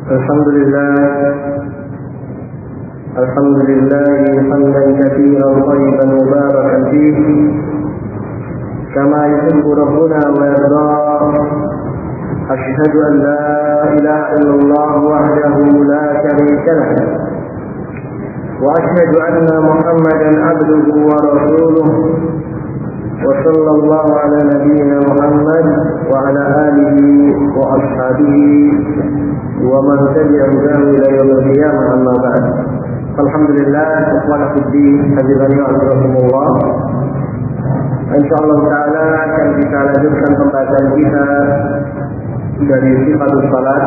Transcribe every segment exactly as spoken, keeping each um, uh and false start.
الحمد لله الحمد لله حمدا كثيرا طيبا مباركا فيه كما يحب ربنا ويرضاه. أشهد أن لا إله إلا الله وحده لا شريك له، وأشهد أن محمدا عبده ورسوله، وصلى الله على نبينا محمد وعلى آله وأصحابه ومن تبعهم إلى يوم القيامة. أما بعد، الحمد لله إخوان في الدين حفظني وأعزكم الله. Insyaallah taala akan kita lanjutkan pembahasan kita dari sifatul salat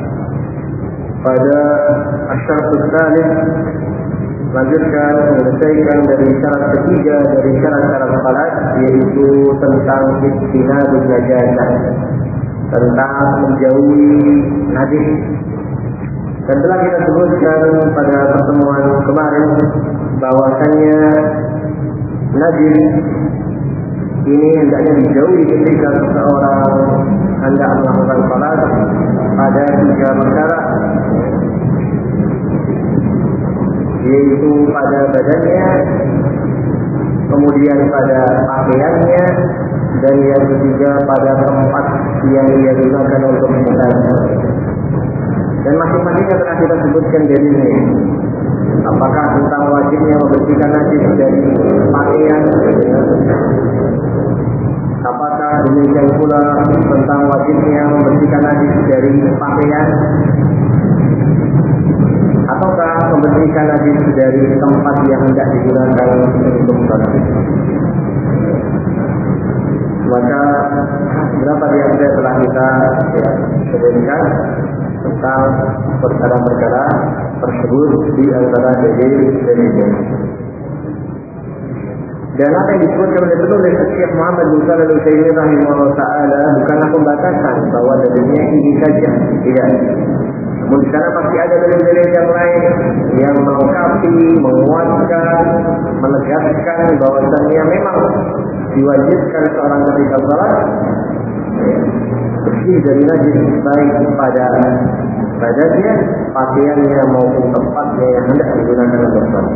pada asyaratus tsalits, lanjutkan menyelesaikan dari syarat ketiga dari syarat-syarat salat, yaitu tentang ijtinabun najasah, tentang menjauhi najis. Dan telah kita sebutkan pada pertemuan kemarin bahwasannya najis ini hendaknya dijauhi ketika seseorang hendak melakukan salat pada tiga perkara, yaitu pada badannya, kemudian pada pakaiannya, dan yang ketiga pada tempat yang dia gunakan untuk sholat. Dan masing-masingnya telah kita sebutkan dalilnya. Apakah tentang wajibnya membersihkan najis dari pakaian? Apakah demikian pula tentang wajibnya membersihkan najis dari pakaian? Ataukah membersihkan najis dari tempat yang hendak digunakan untuk sholat? Maka berapa di antara telah kita ya, sebutkan tentang perkara-perkara tersebut di antara dalil-dalilnya. Dan apa yang disebutkan oleh penulis Syekh Muhammad bin Shalih Al-Utsaimin rahimahullah taala bukanlah pembatasan bahwa dalilnya ini saja, tidak. Namun di sana pasti ada dalil-dalil yang lain yang melengkapi, menguatkan, menegaskan bahwasannya memang diwajibkan seorang ketika salat bersih dari najis, baik pada badannya, pakaiannya maupun tempatnya yang hendak digunakan untuk salat.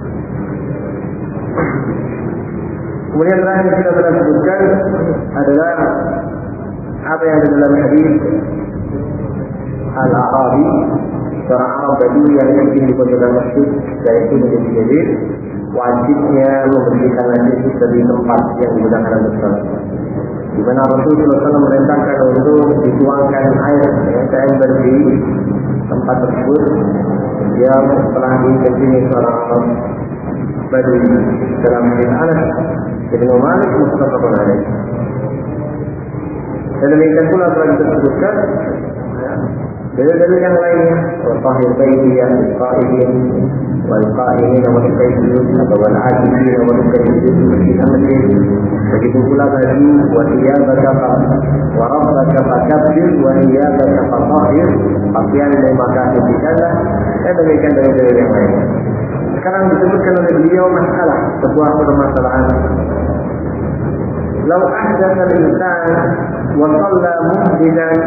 Kemudian terakhir kita telah sebutkan adalah apa yang ada dalam hadis Al-Arabi, seorang Arab Badui yang mungkin di pojokan masjid, dan itu menjadi dalil wajibnya membersihkan najis dari tempat yang digunakan untuk salat. Di mana Rasulullah shallallahu alaihi wasallam merintahkan untuk dituangkan air ya, ke ember di tempat tersebut yang telah dikecini seorang Arab Badui dalam hadis Anas bin Malik muttafaqun alaih. Dan demikian pula telah disebutkan dalil-dalil yang lainnya, tahir baiti ya qa'imin wal qa'imin wa al-qa'imin wal 'akifin wa al-qa'imin fi amrin. Begitu pula tadi wa thiyabaka wa rabbaka fakabbir wa thiyabaka fatahhir, pakaian dan pakaian dikatakan. Dan demikian dalil-dalil yang lainnya. Sekarang disebutkan oleh beliau masalah, sebuah permasalahan. Lau ahdatsa al-insan wa shalla muhdidan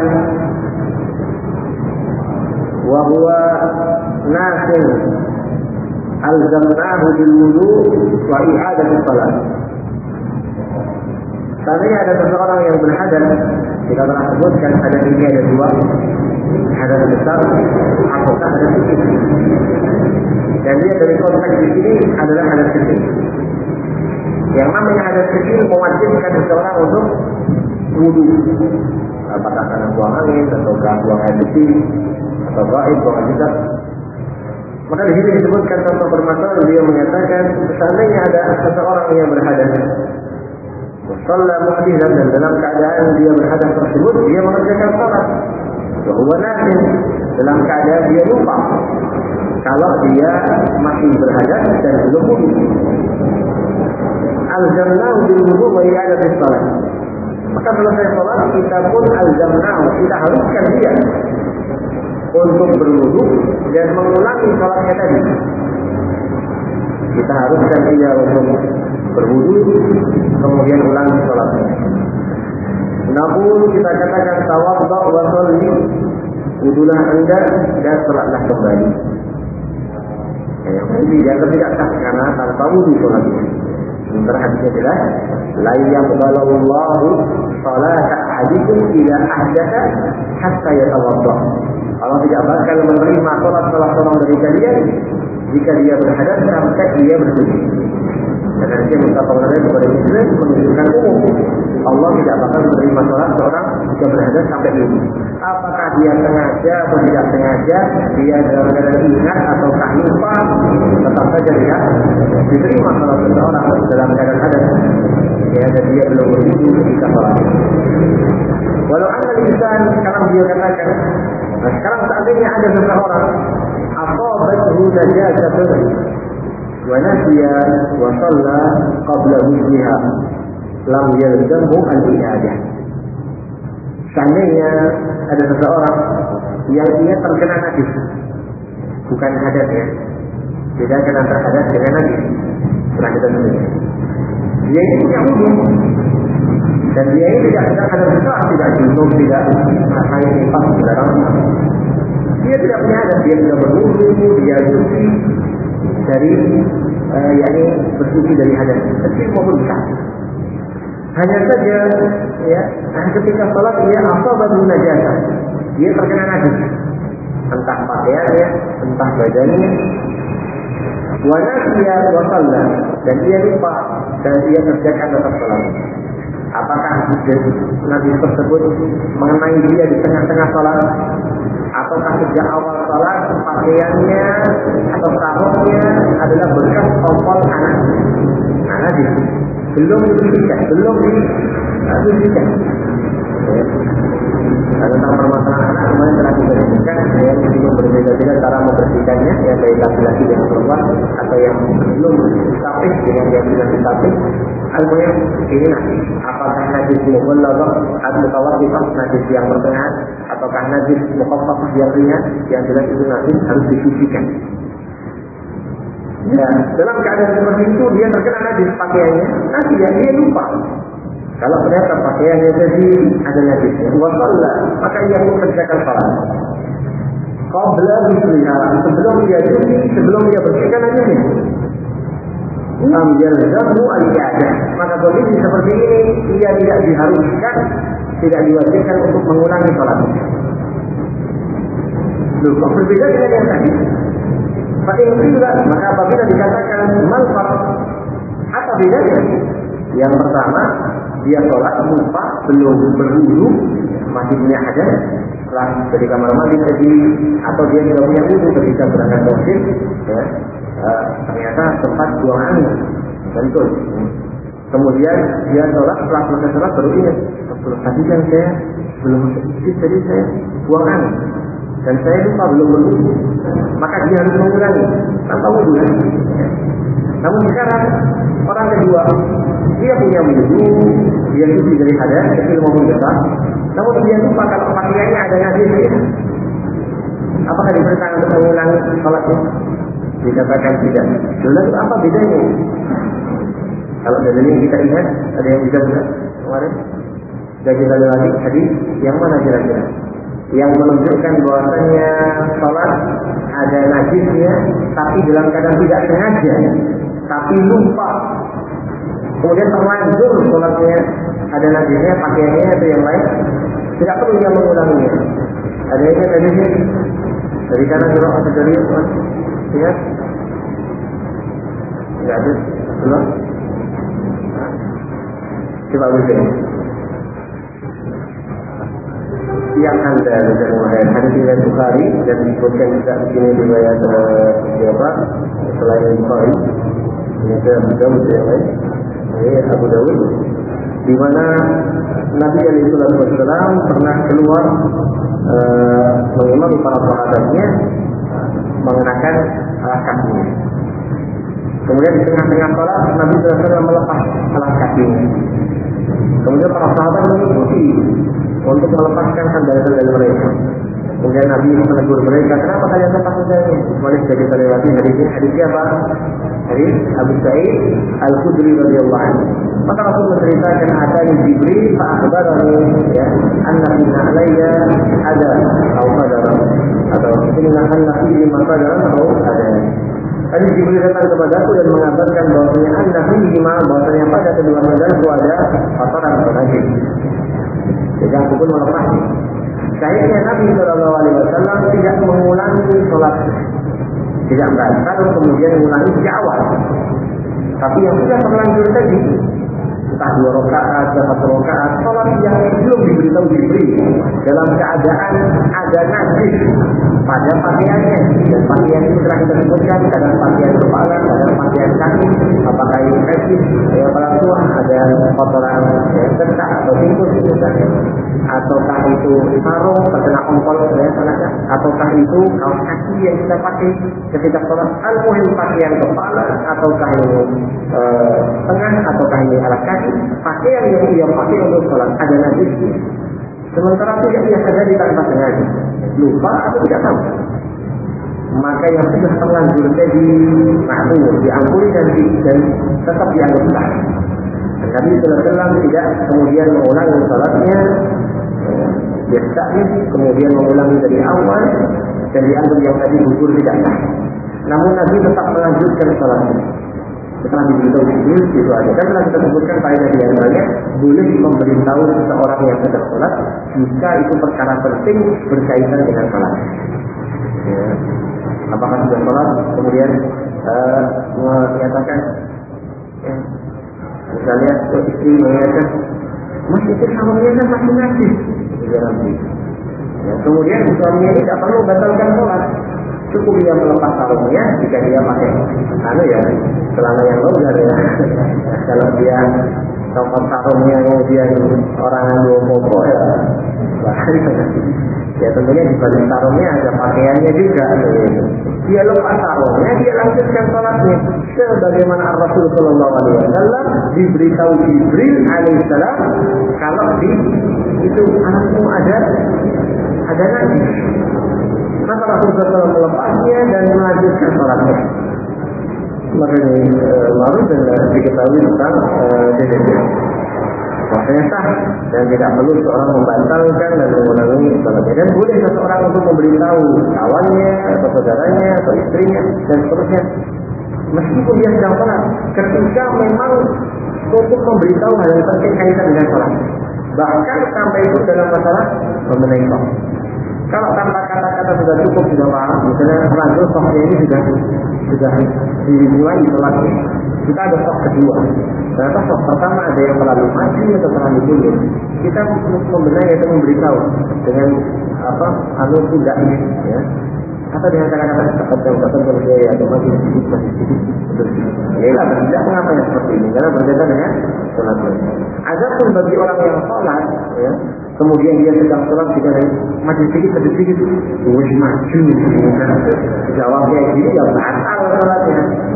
wa huwa nasin alzamnahu bil wudu wa i'adatu salat. Seandainya ada seseorang yang berhadas, kita telah sebutkan hadas ini ada dua, hadas besar ataukah hadas kecil. Dan dia dari konteks di sini adalah hadas kecil. Yang namanya hadas kecil mewajibkan seseorang untuk wudu, apakah karena buang angin atau buang air kecil atau gaib, buang hajat. Maka di sini disebutkan contoh permasalahan, dia menyatakan seandainya ada seseorang yang berhadas, shalla muhditsan, dan dalam keadaan dia berhadas tersebut dia mengerjakan salat, wa huwa nasin, dalam keadaan dia lupa kalau dia masih berhadas dan belum wudu. Alzamnahu bil wudu wa i'adati salat. Maka selesai salat kita pun alzamnahu, kita haruskan dia untuk berwudu dan mengulangi salatnya tadi. Kita haruskan dia untuk berwudu kemudian ulangi salatnya. Namun kita katakan tawaddu wa sholli, wudulah anda dan sholatlah kembali. Ya, jadi dianggap tidak sah karena tanpa wudu sholatnya. Sementara hadisnya jelas, la yaqbalullahu salata ahadikum idza ahdatha hatta yatawadda. Allah tidak bakal menerima sholat salah seorang dari kalian jika dia berhadas sampai dia bersuci. Dan hadisnya muttafaq alaih kepada Muslim menunjukkan umum Allah tidak bakal menerima sholat seorang jika berhadas sampai bersuci. Apakah dia sengaja atau tidak sengaja, dia dalam keadaan ingat atau tak lupa, tetap saja tidak diterima sholat seseorang dalam keadaan hadas. Ya, dan dia belum berwudu ketika sholat. Walau anda lisan, sekarang dia katakan, nah sekarang seandainya ada seseorang asabathu najasatun wa nasiya wa shalla qabla wuduha lam yalzamhu al-i'adah. Seandainya ada seseorang yang ia terkena najis, bukan hadas ya, tidak kena terhadas dengan najis, setelah kita sendiri. Dia ini punya wudu, dan dia ini tidak tidak ada besar, tidak junub, tidak haid nifas, dilarang. Dia tidak punya hadas, dia sudah berwudu, dia suci dari, uh, yakni bersuci dari hadas, kecil maupun besar. Hanya saja, ya, ketika sholat dia asabathu najasah, dia terkena najis, entah pakaiannya, entah badannya. Wa nasiya wa shalla, dan dia lupa dan dia kerjakan tetap sholat. Apakah najis tersebut mengenai dia di tengah-tengah sholat, ataukah sejak awal sholat pakaiannya atau sarungnya adalah bekas kompol anak najis, belum dibersihkan, belum dibersihkan. Tentang permasalahan anak kemarin telah kita sebutkan, yang belum berbeda-beda cara membersihkannya, ya baik laki-laki dan perempuan atau yang belum ditapis dengan yang sudah ditapis. Al-Mu'ayyan ini nanti, apakah najis mughalladhah atau mutawassithah, najis yang pertengahan, ataukah najis mukhaffafah yang ringan, yang jelas itu najis harus disucikan. Ya, dalam keadaan seperti itu dia terkena najis pakaiannya, nanti ya dia lupa. Kalau ternyata pakaiannya tadi ada najisnya, wasallah, maka ia pun kerjakan salat. Qabla bismillah, sebelum dia cuci, sebelum dia bersihkan najisnya. Lam yalzamhu al-i'adah, maka kondisi seperti ini ia tidak diharuskan, tidak diwajibkan untuk mengulangi salatnya. Loh, kok berbeda dengan yang tadi? Fa'in qila, maka apabila dikatakan mal farq, apa bedanya? Yang pertama, dia sholat lupa, belum berwudu, masih punya hadas, setelah dari kamar mandi tadi, atau dia tidak punya wudu ketika berangkat ke masjid, ya, uh, ternyata sempat buang angin, tentu. Kemudian dia sholat, setelah selesai sholat baru ingat, tadi kan saya belum masjid, tadi saya buang angin, dan saya lupa belum berwudu, maka dia harus mengulangi tanpa wudu. Ya. Namun sekarang orang kedua, dia punya wudu, dia suci dari hadas, kecil maupun besar, namun dia lupa kalau pakaiannya ada najisnya. Apakah diperintahkan untuk mengulangi salatnya? Dikatakan tidak. Lalu apa bedanya? Kalau dari ini kita ingat, ada yang bisa benar kemarin. Dan kita lagi tadi, yang mana kira-kira? Yang menunjukkan bahwasanya salat ada najisnya, tapi dalam keadaan tidak sengaja, tapi lupa. Kemudian terlanjur sholatnya ada najisnya, pakaiannya atau yang lain, tidak perlu dia mengulanginya. Ada yang dari sini, dari kanan belok atau dari depan, ya? Tidak ada, belum. Coba uji. Yang anda bisa mengenai hadis riwayat Bukhari dan disebutkan juga di sini riwayat siapa selain Bukhari, ini saya Abu yang lain. Ini Abu Dawud, di mana Nabi Alaihi Wasallam pernah keluar e, mengimami para sahabatnya mengenakan alas kakinya. Kemudian di tengah-tengah salat Nabi Alaihi Wasallam melepas alas kakinya. Kemudian para sahabat mengikuti untuk melepaskan sandal-sandal mereka. Kemudian Nabi menegur mereka, kenapa kalian lepas sandalnya? Boleh jadi terlewati hadisnya. Hadisnya apa? Hadis Abu Sa'id Al-Khudri radhiyallahu anhu. Maka Rasul menceritakan atani Jibril fa akhbarani ya anna inna alayya ada atau qadara. inna anna fihi maqadaran atau ada. Tadi Jibril datang kepadaku dan mengabarkan bahwasanya anna fihi ma bahwasanya pada kedua mazhab itu ada kotoran atau najis. Jadi aku pun melepas. Sayangnya Nabi Shallallahu Alaihi Wasallam tidak mengulangi sholat, tidak berasal kemudian mengulangi sejak awal. Tapi yang sudah terlanjur tadi, entah dua rakaat, satu rakaat, sholat yang belum diberitahu Jibril dalam keadaan ada najis pada pakaiannya, dan pakaian itu telah kita sebutkan, kadang pakaian kepala, kadang pakaian kaki, apakah itu kecil, ya pelatuan, ada kotoran ya, ketak atau tikus misalnya, ataukah itu sarung terkena ompol ya, sananya, ataukah itu kaos kaki yang kita pakai ketika sholat, al-muhim pakaian kepala, ataukah ini e, tengah, ataukah ini alat kaki, pakaian yang dia pakai untuk sholat ada najisnya. Sementara tidak dia sadari tanpa sengaja, lupa atau tidak tahu, maka yang sudah terlanjur jadi makmur, diampuni dan, di, dan tetap dianggap sah. Nabi Sallallahu Alaihi Wasallam tidak kemudian mengulangi salatnya, biasanya kemudian mengulangi dari awal dan dianggap yang tadi gugur tidak sah. Namun Nabi tetap melanjutkan salatnya. Setelah diberitahu Jibril itu aja. Kan telah kita sebutkan pada di antaranya boleh memberitahu seseorang yang sedang sholat jika itu perkara penting berkaitan dengan sholat. Ya. Apakah sudah sholat kemudian uh, menyatakan, ya, misalnya istri mengatakan masih sarungnya kan masih najis, ya, kemudian suaminya ini tidak perlu batalkan sholat. Cukup dia melepas sarungnya jika dia pakai anu ya celana yang longgar ya. Kalau dia copot sarungnya kemudian orang anu popo ya bahaya. Ya tentunya di balik sarungnya ada pakaiannya juga. Dia lepas sarungnya, dia lanjutkan sholatnya. Sebagaimana Rasul Sallallahu Alaihi Wasallam diberitahu Jibril Alaihissalam kalau di itu anakmu ada ada najis. Maka Rasulullah shallallahu alaihi wasallam melepasnya dan melanjutkan sholatnya. Maka ini maruf dan diketahui tentang jenisnya. Maksudnya sah dan tidak perlu seorang membatalkan dan mengulangi sholatnya. Dan boleh seseorang untuk memberitahu kawannya atau saudaranya atau istrinya dan seterusnya. Meskipun dia sedang sholat, ketika memang untuk memberitahu hal yang penting kaitan dengan sholat. Bahkan sampai itu dalam masalah mengenai sholat. Kalau tanpa kata-kata sudah cukup, sudah paham, misalnya rajul soknya ini sudah sudah dimulai sholatnya. Kita ada sok kedua. Ternyata sok pertama ada yang terlalu maju atau terlalu mundur. Kita membenahi atau memberitahu dengan apa anu tidak ini, ya. Atau dengan kata-kata seperti yang berbeda atau masih sedikit masih sedikit. Ya lah, tidak mengapa yang seperti ini karena berbeda dengan sholat. Adapun bagi orang yang sholat, ya. Kemudian dia sedang sholat juga maju sedikit, maju sedikit, wih maju, jawabnya gini ya batal sholatnya.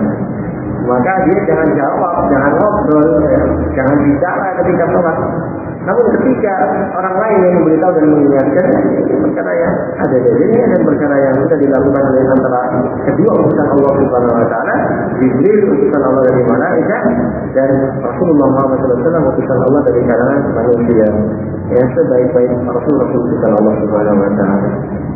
Maka dia jangan jawab, jangan ngobrol, ya. Jangan bicara ketika sholat. Namun ketika orang lain yang memberitahu dan mengingatkan, perkara yang ada dalilnya dan perkara yang sudah dilakukan oleh antara kedua utusan Allah Subhanahu Wa Taala, Jibril utusan Allah dari malaikat dan Rasulullah Muhammad Sallallahu Alaihi Wasallam utusan Allah dari kalangan manusia. Ya, sebaik-baik Rasul-Rasul utusan Allah Subhanahu Wa Taala.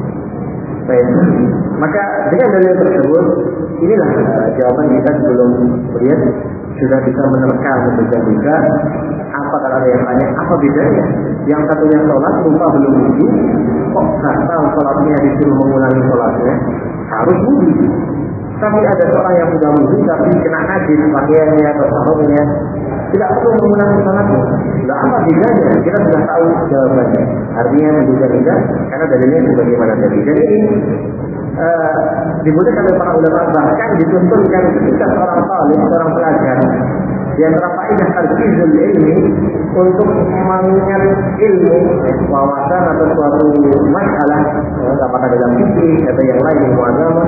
Baik. Maka dengan dalil tersebut, inilah uh, jawaban kita sebelum kemudian sudah bisa menerka juga apa kalau ada yang tanya apa bedanya yang satunya sholat lupa belum wudhu kok batal sholatnya disuruh mengulangi sholatnya harus wudhu, tapi ada seorang yang sudah wudhu tapi kena najis pakaiannya atau sarungnya tidak perlu mengulangi sholatnya. Tidak apa bedanya, kita sudah tahu jawabannya. Artinya juga tidak karena dalilnya sebagaimana tadi. Jadi Uh, dibutuhkan oleh para ulama, bahkan dituntunkan ketika seorang talib, seorang pelajar di antara faedah tarkizul ilmi untuk mengingat ilmu wawasan atau suatu masalah ya, apakah dalam fikih atau yang lain ilmu agama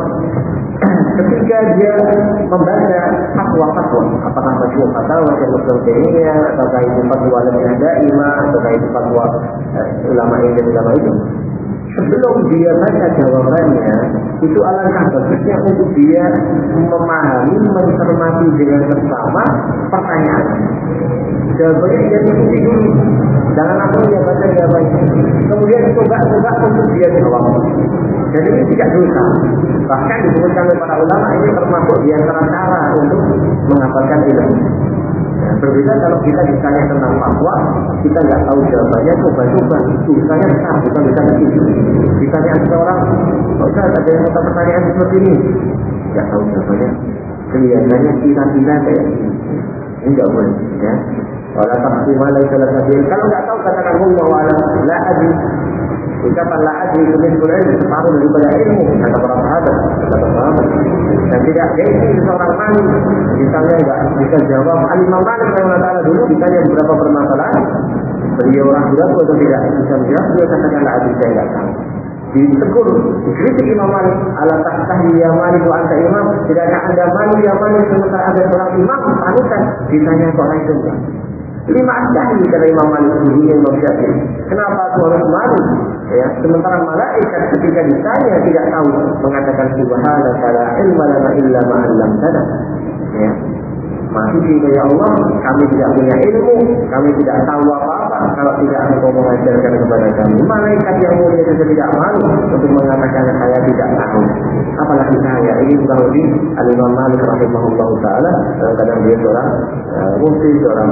ketika dia membaca fatwa-fatwa apakah fatwa fatwa yang berkenaan atau itu fatwa yang daimah atau itu fatwa uh, ulama ini dan ulama itu, sebelum dia baca jawabannya, itu alangkah bagusnya untuk dia memahami, mencermati dengan bersama pertanyaan. Jawabannya dia ikuti dulu, jangan langsung dia baca jawabannya. Kemudian coba-coba untuk dia jawab. Jadi ini tidak dosa. Bahkan disebutkan oleh para ulama ini termasuk di antara cara untuk menghafalkan ilmu. Ya, berbeda kalau kita ditanya tentang fatwa, kita nggak tahu jawabannya, coba-coba dosanya besar, bukan bisa kecil. Ditanya seorang, kok bisa ada yang mau pertanyaan seperti ini? Nggak tahu jawabannya. Kelihatannya kira-kira kayak ini. Ini nggak boleh, ya. Wala taqsimu laisa laka bihi. Kalau nggak tahu katakan wallahu a'lam, la adri. Ucapan la adri itu sebenarnya separuh daripada ilmu, kata para sahabat, kata sahabat. Dan tidak gengsi seorang malu, misalnya nggak bisa jawab. Al-Imam Malik rahimahullah dulu ditanya beberapa permasalahan, beliau ragu-ragu atau tidak bisa menjawab, beliau katakan la adri, saya nggak tahu. Ditegur, dikritik Imam Malik, ala tahtahi ya Malik wa anta imam, tidakkah anda malu ya Malik sementara ada seorang imam panutan, ditanya soal itu enggak. Lima asdahi kata Imam Malik gurunya Imam Syafi'i. Kenapa aku harus malu? Ya, sementara malaikat ketika ditanya tidak tahu mengatakan subhanaka la ilma lana illa ma 'allamtana. Ya. Masih ya Allah, kami tidak punya ilmu, kami tidak tahu apa-apa kalau tidak engkau mengajarkan kepada kami. Malaikat yang mulia saja tidak malu untuk mengatakan saya tidak tahu. Apalagi saya, ini bukan lebih Al-Imam Malik rahimahullah ta'ala. Kadang dia seorang uh, mufti, seorang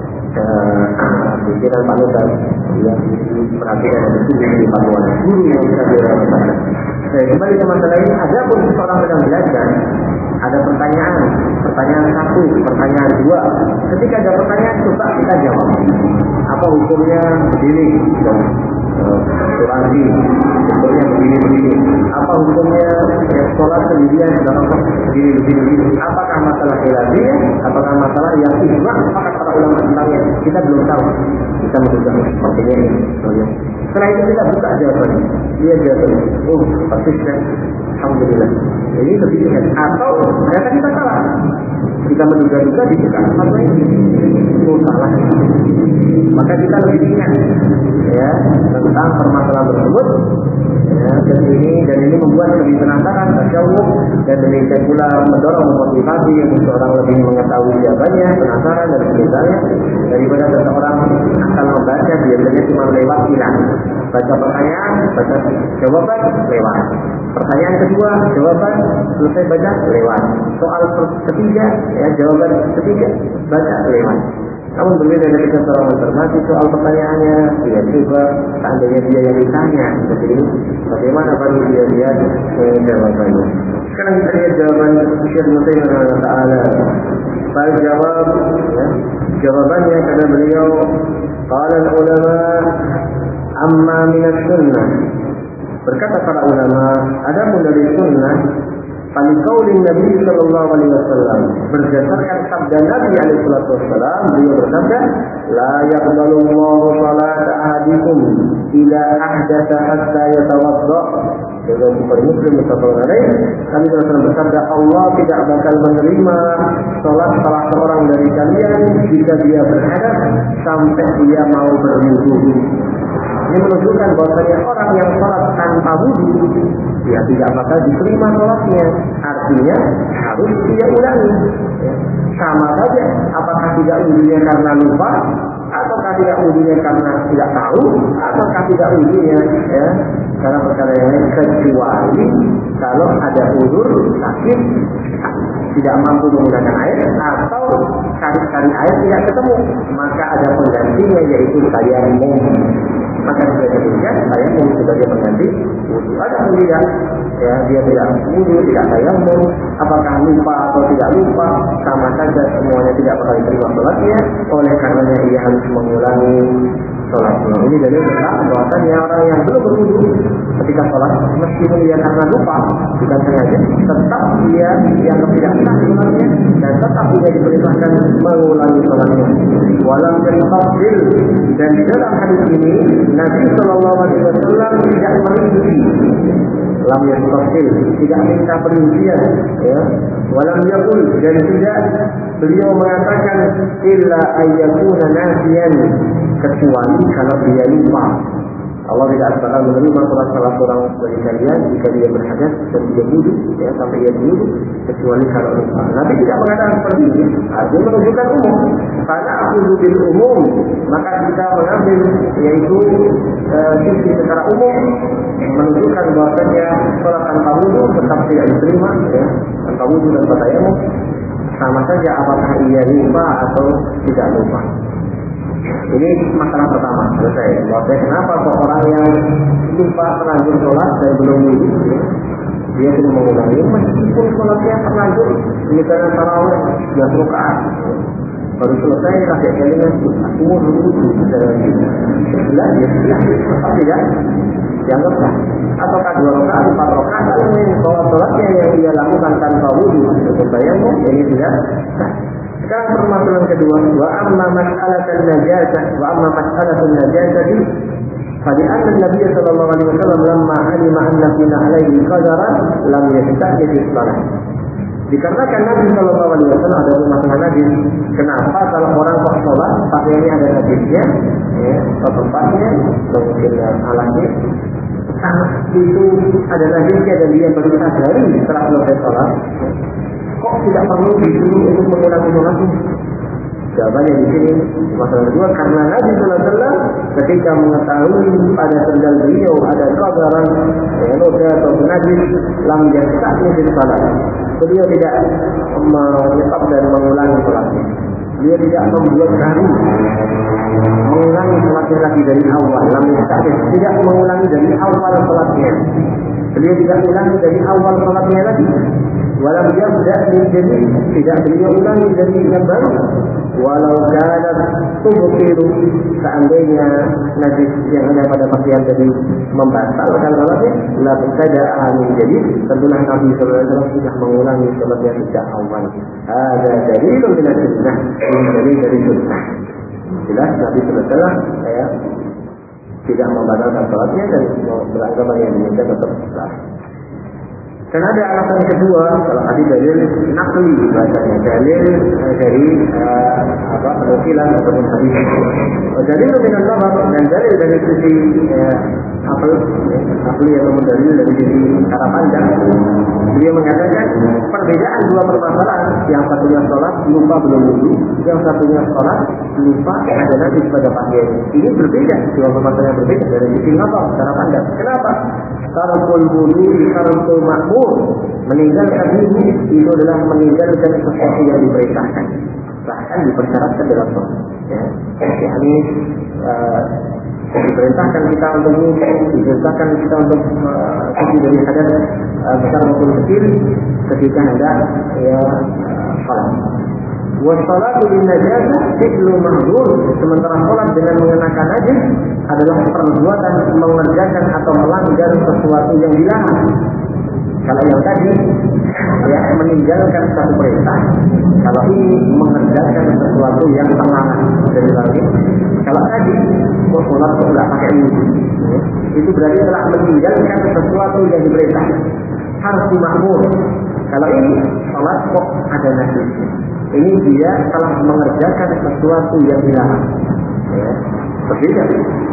pikiran panutan yang perhatian dan disuruh di panduan guru yang bisa dirasakan. Saya kembali ke masalah ini, ada pun seorang sedang belajar, ada pertanyaan, pertanyaan satu, pertanyaan dua. Ketika ada pertanyaan, coba kita jawab. Apa hukumnya begini? Asuransi, hukumnya begini-begini. Apa hukumnya ya, sholat sendirian dalam begini-begini? Apakah masalah khilafiyah? Apakah masalah yang ijma? Apakah para ulama tentangnya? Kita belum tahu. Kita menduga sepertinya ini. Setelah itu kita buka jawabannya. Dia jawabannya. Oh, persisnya. Alhamdulillah. Ini lebih ingat. Atau ternyata kita salah. Kita menduga-duga dibuka apa ini? Oh, salah. Maka kita lebih ingat ya tentang permasalahan tersebut. Ya, dan ini dan ini membuat lebih penasaran, tasyawuq, dan demikian pula mendorong memotivasi untuk orang lebih mengetahui jawabannya, penasaran dan sebagainya daripada seseorang asal membaca biasanya cuma lewat hilang. Baca pertanyaan, baca jawaban, lewat. Pertanyaan kedua, jawaban, selesai baca, lewat. Soal ketiga, ya jawaban ketiga, baca, lewat. Namun berbeda ketika seorang mencermati soal pertanyaannya, dia juga seandainya dia yang ditanya, jadi bagaimana baru dia lihat jawabannya. Sekarang kita lihat jawaban Syekh Muhammad Rahimahullah Ta'ala. Baik jawab, ya, jawabannya kata beliau, qala al-ulama amma minas sunnah. Berkata para ulama, ada pun dari sunnah, pada qaulin Nabi sallallahu alaihi wasallam, berdasarkan sabda Nabi alaihi wasallam, beliau bersabda, la yaqbalu Allahu salata ahadikum ila ahdatha hatta yatawadda. Jadi Bukhari Muslim mutafaqun alaih. Nabi sallallahu alaihi wasallam bersabda, Allah tidak bakal menerima salat salah seorang dari kalian jika dia berhadas sampai dia mau berwudu. Ini menunjukkan bahwasanya orang yang salat tanpa wudu, dia tidak bakal diterima salatnya. Artinya harus dia ulangi. Ya. Sama saja, apakah tidak wudunya karena lupa, ataukah tidak wudunya karena tidak tahu, ataukah tidak wudunya ya karena perkara yang lain, kecuali kalau ada uzur sakit, tidak mampu menggunakan air, atau cari-cari air tidak ketemu, maka ada penggantinya yaitu tayamum. Maka dia demikian, tayamum sebagai pengganti wudu. Ada pun tidak, ya dia tidak wudu, tidak tayamum, apakah lupa atau tidak lupa, sama saja semuanya tidak bakal diterima sholatnya. Oleh karenanya dia harus mengulangi sholatnya. Ini dalil tentang bahwasanya orang yang belum berwudu ketika sholat, meskipun dia karena lupa, bukan sengaja, tetap dia yang tidak sah sholatnya dan tetap dia diperintahkan mengulangi sholatnya. Walam yastafil, dan di dalam hadis ini Nabi Shallallahu Alaihi Wasallam tidak merinci, lam yastafil, tidak minta perincian, ya. Walam yakul, dan tidak beliau mengatakan illa ayyakuna nasiyan, kecuali kalau dia lupa. Allah tidak akan menerima sholat salah seorang dari kalian jika dia berhadas dan dia wudu, ya, sampai dia wudu, kecuali kalau lupa. Nabi tidak mengatakan seperti itu, artinya menunjukkan umum. Karena aku bil umum, maka kita mengambil yaitu uh, sisi secara umum menunjukkan menunjukkan bahwasanya sholat tanpa wudu tetap tidak diterima, ya, tanpa wudu dan tanpa tayamum, sama saja apakah ia lupa atau tidak lupa. Ini masalah pertama selesai. Bahwasanya kenapa kok orang yang lupa terlanjur sholat dan belum wudu, ya, dia sudah mengulangi meskipun sholatnya terlanjur, misalnya tarawih dua rakaat, baru selesai kasih kalimat umur wudu dan jelas ya tetap tidak dianggaplah. Ataukah dua rakaat, empat rakaat, lalu bahwa sholatnya yang dia lakukan tanpa wudu atau tayamum ini tidak sah. Sekarang permasalahan kedua, wa amma mas'alatan najasah, wa amma mas'alatun najasah di fadi anna Nabi sallallahu alaihi wasallam lamma alima anna fina alaihi qadaran lam yasta'jil salat. Dikarenakan Nabi sallallahu alaihi wasallam ada masalah najis. Kenapa kalau orang kok sholat pakaiannya ada najisnya, ya, atau tempatnya, mungkin alatnya, saat itu ada najisnya dan dia baru sadari setelah selesai sholat, kok tidak perlu disuruh untuk mengulangi sholatnya? Jawabannya di sini masalah kedua, karena Nabi sallallahu alaihi wasallam ketika mengetahui pada sendal beliau ada qadaran, ya, noda atau najis, lam yasta'jil salat. Beliau tidak menyebab dan mengulangi sholatnya. Dia tidak membuat garu, mengulangi sholatnya lagi dari awal. Lam yasta'jil, tidak mengulangi dari awal sholatnya. Beliau tidak ulangi dari awal sholatnya lagi. Walau dia tidak menjadi, tidak beliau ulangi dari yang baru. Walau kanat tubtilu, seandainya najis yang ada pada pakaian tadi membatalkan sholatnya, la btada menjadi, tentulah Nabi sallallahu alaihi wasallam sudah mengulangi sholatnya sejak awal. Ada dalilun min sunnah, ini dalil dari sunnah. Jelas Nabi sallallahu alaihi wasallam ya, tidak membatalkan sholatnya dan beranggapan yang demikian tetap sah. Dan ada alasan kedua, kalau tadi dalil nakli bahasanya, dalil eh, dari eh, apa penukilan ataupun hadis. Dalil dengan sabar dan dalil dari sisi eh, apa nakli ataupun dalil dari sisi cara pandang. Dia mengatakan perbedaan dua permasalahan, yang satunya sholat lupa belum wudu, yang satunya sholat lupa ada najis pada pakaian. Ini berbeda, dua permasalahan yang berbeda dari sisi nazar, cara pandang. Kenapa? Tarkul wudu, tarkul makmur, meninggalkan wudu itu adalah meninggalkan sesuatu yang diperintahkan, bahkan dipersyaratkan dalam sholat. Ya, yakni uh, diperintahkan kita untuk wudu, diperintahkan kita untuk suci uh, dari hadas uh, besar maupun kecil ketika hendak ya sholat. Wassalatu bin najasah fi'lu mahdzur, sementara sholat dengan mengenakan najis adalah perbuatan mengerjakan atau melanggar sesuatu yang dilarang. Kalau yang tadi ya meninggalkan satu perintah, kalau ini mengerjakan sesuatu yang terlarang dari langit. Kalau tadi mau sholat kok nggak pakai wudu, ya, itu berarti telah meninggalkan sesuatu yang diperintah, harus dimakmur. Kalau ini sholat kok ada najisnya, ini dia telah mengerjakan sesuatu yang dilarang. Ya, berbeda.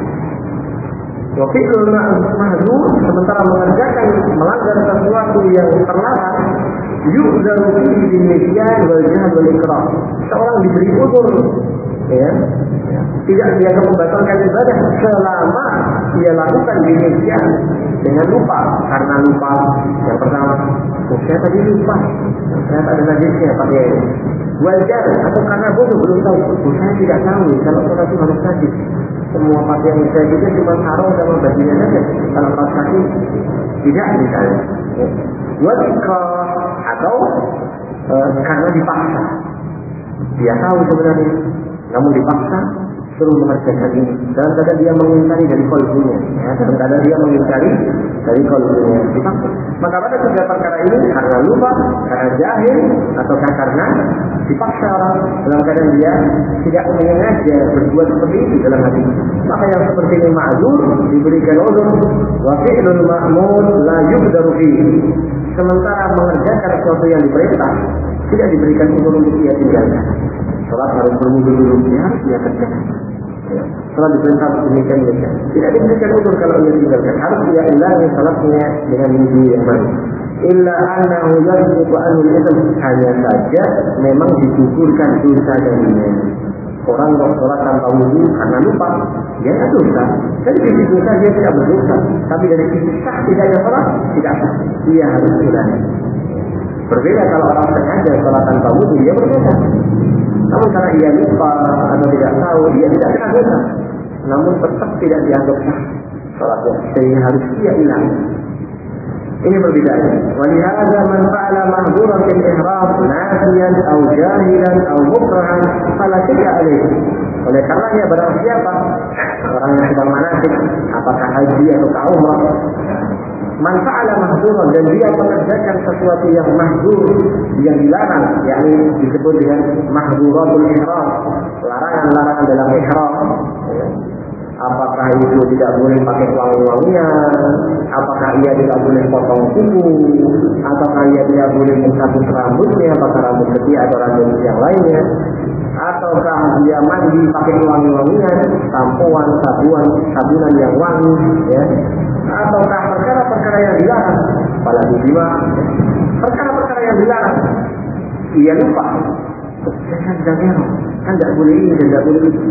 Wafi'ul mahdzur, sementara mengerjakan melanggar sesuatu yang terlarang, yu'dzaru fihi bin-nisyan wal jahl wal ikrah. Seorang diberi udzur, ya, ya, tidak dia membatalkan ibadah selama dia lakukan bin-nisyan, dengan lupa, karena lupa. Yang pertama, oh, saya tadi lupa, saya ada najisnya pakai wal jahl, atau karena bodoh belum tahu, oh, saya tidak tahu kalau sholat itu harus najis. Semua pakaian saya juga cuma sarung sama bajunya saja. Kalau pas kaki tidak misalnya. Wadikah atau e, karena dipaksa. Dia tahu sebenarnya, namun dipaksa suruh mengerjakan ini. Dalam keadaan dia mengingkari dari kolbunya, ya, dalam keadaan dia mengingkari dari kolbunya, dipaksa. Maka pada tiga perkara ini, karena lupa, karena jahil, ataukah karena dipaksa orang, dalam keadaan dia tidak menyengaja berbuat seperti itu dalam hati, maka yang seperti ini ma'zur, diberikan uzur. Wa fi'lul ma'mur la yuqdaru fihi, sementara mengerjakan sesuatu yang diperintah tidak diberikan uzur untuk dia tinggalkan. Salat harus berwudu dulu, dia harus dia kerjakan. Ya. Salat diperintah untuk demikian demikian, tidak diberikan uzur kalau dia tinggalkan, harus dia ulangi salatnya dengan wudu yang baru. Illa annahu yasbutu anul ism, hanya saja memang digugurkan dosa darinya. Orang kalau sholat tanpa wudu karena lupa, dia tidak dosa. Dari sisi dosa dia tidak berdosa, tapi dari sisi sah tidaknya sholat tidak sah. Dia harus ulangi. Berbeda kalau orang sengaja sholat tanpa wudu, dia berdosa. Namun karena ia lupa atau tidak tahu, dia tidak kena dosa. Namun tetap tidak dianggap sah sholatnya, sehingga harus dia hilang. Ini berbedanya. Walihada man fa'ala mahduran fil ihram nasiyan atau jahilan atau mukrahan fala syai'a alaihi. Oleh karenanya barang siapa orang yang sedang manasik, apakah haji atau umrah, man fa'ala mahduran dan dia mengerjakan sesuatu yang mahdur, yang dilarang, yakni disebut dengan mahduratul ihram, larangan-larangan dalam ihram. Apakah itu tidak boleh pakai wangi-wangian, apakah ia tidak boleh potong kuku, apakah ia tidak boleh mencabut rambutnya, apakah rambut ketiak atau rambut yang lainnya, ataukah dia mandi pakai wangi-wangian, sampoan, sabuan, sabunan yang wangi, ya, ataukah perkara-perkara yang dilarang, apalagi jima, perkara-perkara yang dilarang, ia lupa, saya kan sedang ihram, kan tidak boleh ini dan tidak boleh itu.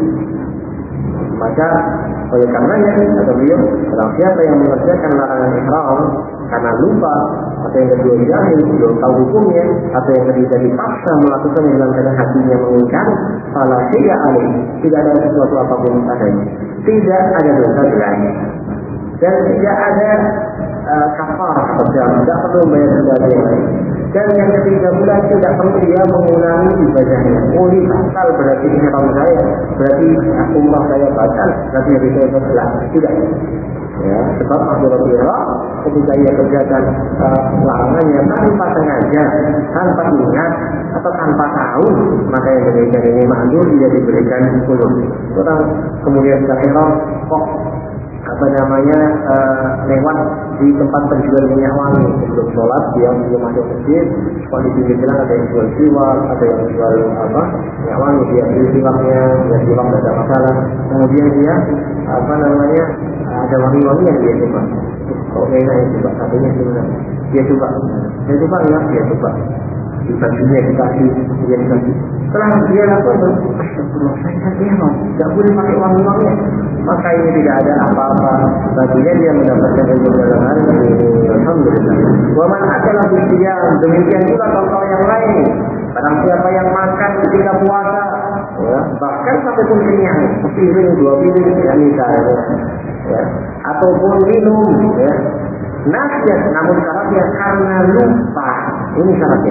Maka oleh karenanya kata beliau, barang siapa yang mengerjakan larangan ihram karena lupa, atau yang kedua jahil, belum tahu hukumnya, atau yang ketiga dipaksa melakukannya dalam keadaan hatinya mengingkari, fala syai'a alaihi, tidak ada sesuatu apapun padanya, tidak ada dosa jelasnya, dan tidak ada uh, kafar atau tidak perlu bayar denda yang lain. Dan yang ketiga pula tidak perlu dia mengulangi ibadahnya. Oh ini batal berarti ihram saya, berarti umrah saya batal, berarti habis saya berkelah. Tidak. Ya, sebab Abdul Ihram ketika ia kerjakan uh, larangannya tanpa sengaja, tanpa ingat atau tanpa tahu, maka yang demikian ini mandur dia diberikan kulub. Orang kemudian setelah ihram kok apa namanya uh, lewat di tempat penjual minyak wangi sebelum sholat, dia belum masuk masjid, kok di pinggir jalan ada yang jual siwak, ada yang jual apa minyak wangi, dia beli siwaknya, dia siwak tidak ada masalah, kemudian dia apa namanya ada wangi-wangi yang dia coba, kok enak ya coba, satunya sebenarnya dia coba, dia coba enggak, dia coba di bajunya dikasih, dia dikasih. Setelah dia lakukan, astagfirullah, saya kan ihram, tidak boleh pakai wangi-wangi. Maka ini tidak ada apa-apa baginya, dia mendapatkan ilmu dalam hal ini. Alhamdulillah. Wa man akala bisiyam, demikian juga contoh yang lain. Barang siapa yang makan ketika puasa, ya, bahkan sampai pun kenyang, sepiring, dua piring, ya misalnya, ya, ataupun minum, ya, nasihat, namun syaratnya karena lupa. Ini syaratnya.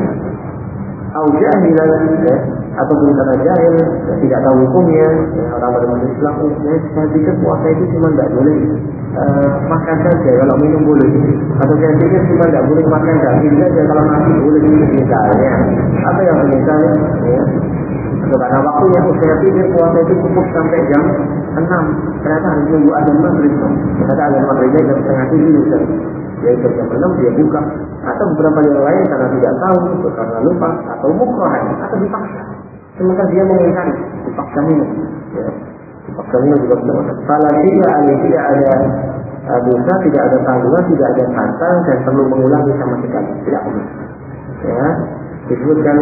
Au jahilan, ya, ataupun karena jahil, ya, tidak tahu hukumnya, ya, orang beragama Islam, ya, saya pikir puasa itu cuma tidak boleh uh, makan saja, kalau minum boleh, atau saya pikir cuma tidak boleh makan daging saja, kalau nasi boleh, misalnya, atau yang misalnya, ya, atau karena waktunya, oh, saya pikir puasa itu cukup sampai jam enam, ternyata harus nunggu azan maghrib, ternyata azan maghribnya jam setengah tujuh, dia ikut jam enam, dia buka, atau beberapa yang lain karena tidak tahu, karena lupa, atau mukrahan, atau dipaksa. Sementara dia mengingkari, dipaksa minum, ya. Dipaksa minum juga benar. Salah tidak ada, tidak ada uh, dosa, tidak ada tanggungan, tidak ada kata dan perlu mengulangi sama sekali, tidak perlu. Ya, disebutkan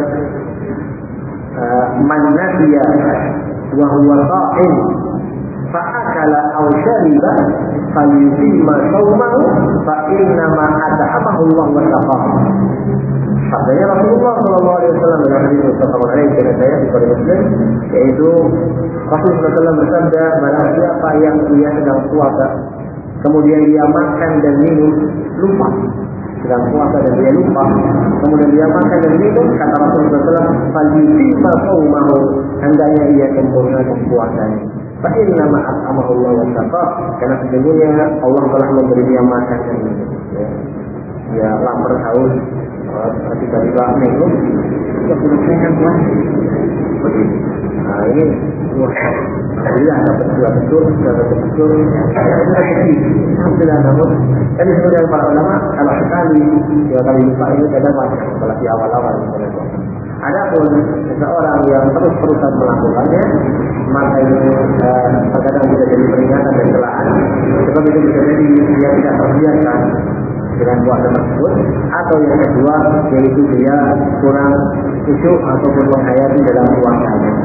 uh, man nasiya wa huwa qa'im fa'akala aw shariba falyutimma shawmahu fa innama at'amahu Allah wa saqahu. Sabdanya Rasulullah Shallallahu Alaihi Wasallam dalam hadis muttafaqun alaih dari saya di Bukhari Muslim, yaitu Rasulullah Shallallahu Alaihi Wasallam bersabda, barang siapa yang dia sedang puasa, kemudian dia makan dan minum lupa, sedang puasa dan dia lupa, kemudian dia makan dan minum, kata Rasulullah Shallallahu Alaihi Wasallam, falyutimma shawmahu, hendaknya ia sempurnakan puasanya. Fa'inna ma'at'amahu Allah wa saqah, karena sesungguhnya Allah telah memberi dia makan dan minum. Ya, ya lapar haus, ketika dia minum, dia menyelesaikan puasa. Begitu. Nah ini, wah, alhamdulillah dapat dua betul, dapat betul. Ya itu rezeki. Alhamdulillah, namun tadi sebenarnya para ulama kalau sekali dua kali lupa ini kadang wajar, apalagi awal-awal. Adapun seseorang yang terus-terusan melakukannya, maka ini eh, terkadang bisa jadi peringatan dan celaan, sebab itu bisa jadi dia tidak terbiasa dengan puasa tersebut, atau yang kedua yaitu dia kurang khusyuk ataupun menghayati dalam puasanya.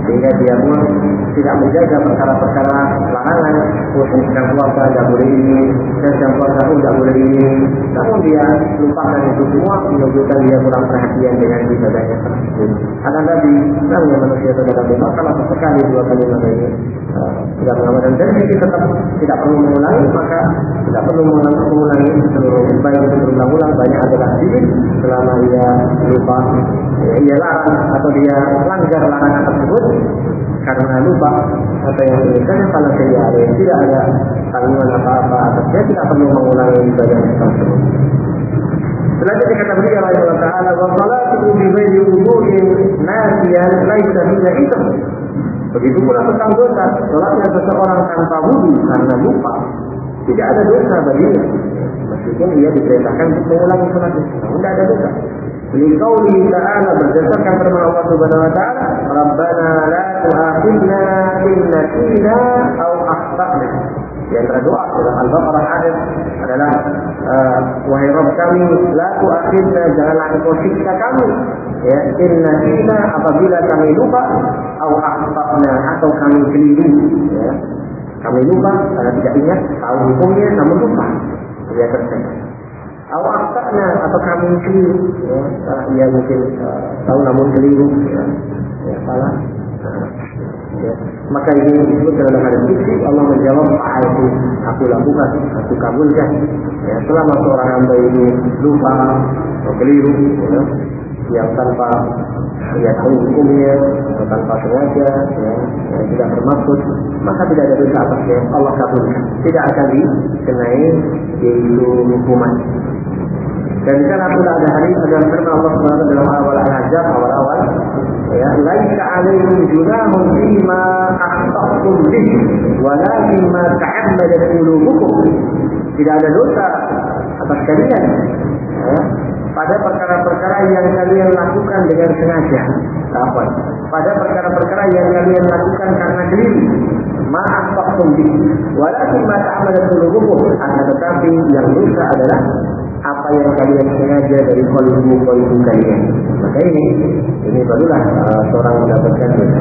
sehingga dia pun tidak menjaga perkara-perkara larangan. Oh, sedang puasa tidak boleh ini, sedang puasa pun tidak boleh ini. Namun dia lupakan itu semua, menunjukkan dia kurang perhatian dengan ibadahnya tersebut. Akan tapi, namanya manusia itu dalam lima, kalau sekali dua kali ini tidak mengamalkan dan dia tetap tidak perlu mengulangi, maka tidak perlu mengulangi seluruh baik itu berulang-ulang. Banyak adalah diri selama dia lupa, ya, ia larang atau dia langgar larangan tersebut karena lupa atau yang demikian, kalau saya tidak ada tanggungan apa-apa atas dia, tidak perlu mengulangi ibadah tersebut. Selanjutnya kata beliau Allah Taala, wa salatu bi ghairi wudu'in nasiyan laisa hiya itsm. Begitu pula tentang dosa, salatnya seseorang tanpa wudu karena lupa, tidak ada dosa baginya, meskipun ia diperintahkan untuk mengulangi salat itu, namun tidak ada dosa. Liqauli ta'ala, berdasarkan firman Allah Subhanahu wa taala, Rabbana la tu'akhidna in nasina aw akhtana. Di antara doa dalam Al-Baqarah ayat adalah uh, wahai Rabb kami, la tu'akhidna, janganlah engkau siksa kami, ya, in nasina, apabila kami lupa, aw akhtana, atau kami keliru, ya. Kami lupa karena tidak ingat, tahu hukumnya namun lupa, dia tersendat. Aw akhtana, atau kami keliru, ya, karena ia mungkin uh, tahu namun keliru, ya, ya salah. Uh, Ya. Maka ini disebut dalam hadis qudsi, Allah menjawab, apa itu aku lakukan, aku kabulkan. Ya, selama seorang hamba ini lupa atau keliru, ya, yang tanpa ya tahu hukumnya atau tanpa sengaja, ya, ya, tidak bermaksud, maka tidak ada dosa atasnya, Allah kabulkan, tidak akan dikenai yaitu hukuman. Dan di sana pula ada hadis dalam firman Allah Subhanahu wa taala dalam awal Al-Ahzab awal-awal, ya, laisa 'alaikum junahun fima akhta'tum bihi walakin ma ta'ammadat qulubukum. Tidak ada dosa atas kalian, ya, pada perkara-perkara yang kalian lakukan dengan sengaja. Apa? Pada perkara-perkara yang kalian lakukan karena keliru. Ma akhta'tum bihi walakin ma ta'ammadat qulubukum. Akan tetapi yang dosa adalah apa yang kalian sengaja dari kolbu-kolbu kalian. Maka ini, ini barulah uh, seorang mendapatkan dosa.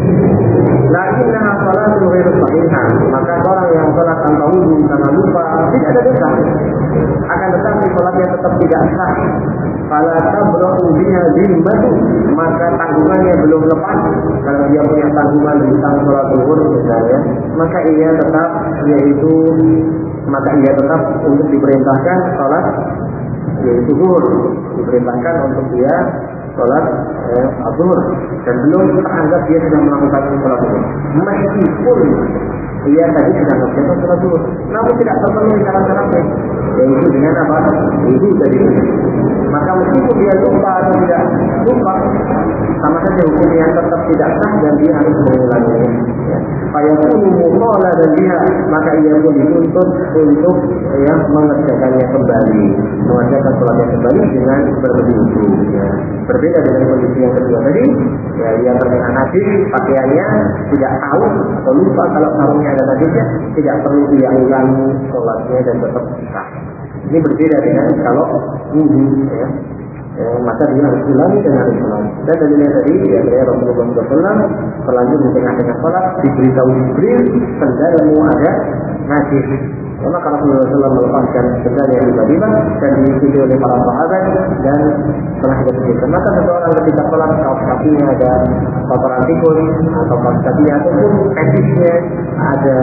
Lakinnaha salatu ghairu sahihah, maka orang yang salat tanpa wudu karena lupa tidak ada dosa. Akan tetapi salatnya tetap tidak sah. Fala tabra'u biha zimmatu, maka tanggungannya belum lepas. Kalau dia punya tanggungan tentang salat zuhur misalnya, maka ia tetap yaitu maka ia tetap untuk diperintahkan salat yaitu zuhur, diperintahkan untuk dia salat eh, zuhur, dan belum teranggap dia sudah melakukan salat zuhur, meskipun ia tadi sudah melakukan salat zuhur, namun tidak terpenuhi syarat-syaratnya, yaitu dengan apa? Itu tadi. Maka meskipun dia lupa atau tidak lupa, sama saja hukumnya tetap tidak sah dan dia harus mengulanginya. Ya. Fayakunu muqala dan dia, maka ia pun dituntut untuk ya, mengerjakannya kembali, mengerjakan sholatnya kembali dengan berwudu. Ya. Berbeda dengan kondisi yang kedua tadi, ya, dia terkena najis, pakaiannya tidak tahu atau lupa kalau sarungnya ada najisnya, tidak perlu dia ulangi sholatnya dan tetap sah. Ini berbeda dengan kalau wudu, ya. Ya, maka dia harus ulangi dan harus ulangi. Dan dalilnya tadi, ya, dari Rasulullah shallallahu alaihi wasallam terlanjur di tengah-tengah sholat diberitahu Jibril sendalmu ada najis. Ya, maka Rasulullah shallallahu alaihi wasallam melepaskan sendalnya tiba-tiba dan diikuti oleh para sahabat dan setelah kita sebutkan. Maka seseorang ketika sholat kaos kakinya ada kotoran tikus atau kaos kakinya ataupun petisnya ada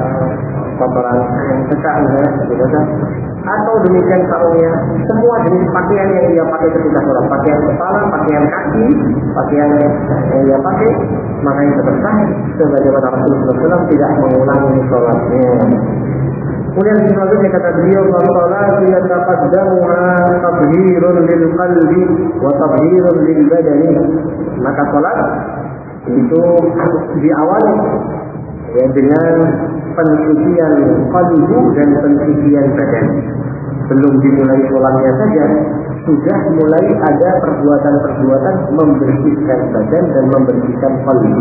kotoran yang cekak, ya, gitu kan. Atau demikian sarungnya, semua jenis pakaian yang dia pakai ketika sholat, pakaian kepala, pakaian kaki, pakaian yang dia pakai, maka yang terbesar sebagaimana Rasulullah shallallahu alaihi wasallam tidak mengulangi sholatnya. Kemudian selanjutnya kata beliau, "Salatu yataqaddamuha tabhirun lil qalbi wa tabhirun lil badani." Maka sholat itu diawali ya dengan pensucian qalbu dan pensucian badan. Belum dimulai sholatnya saja, sudah mulai ada perbuatan-perbuatan membersihkan badan dan membersihkan qalbu.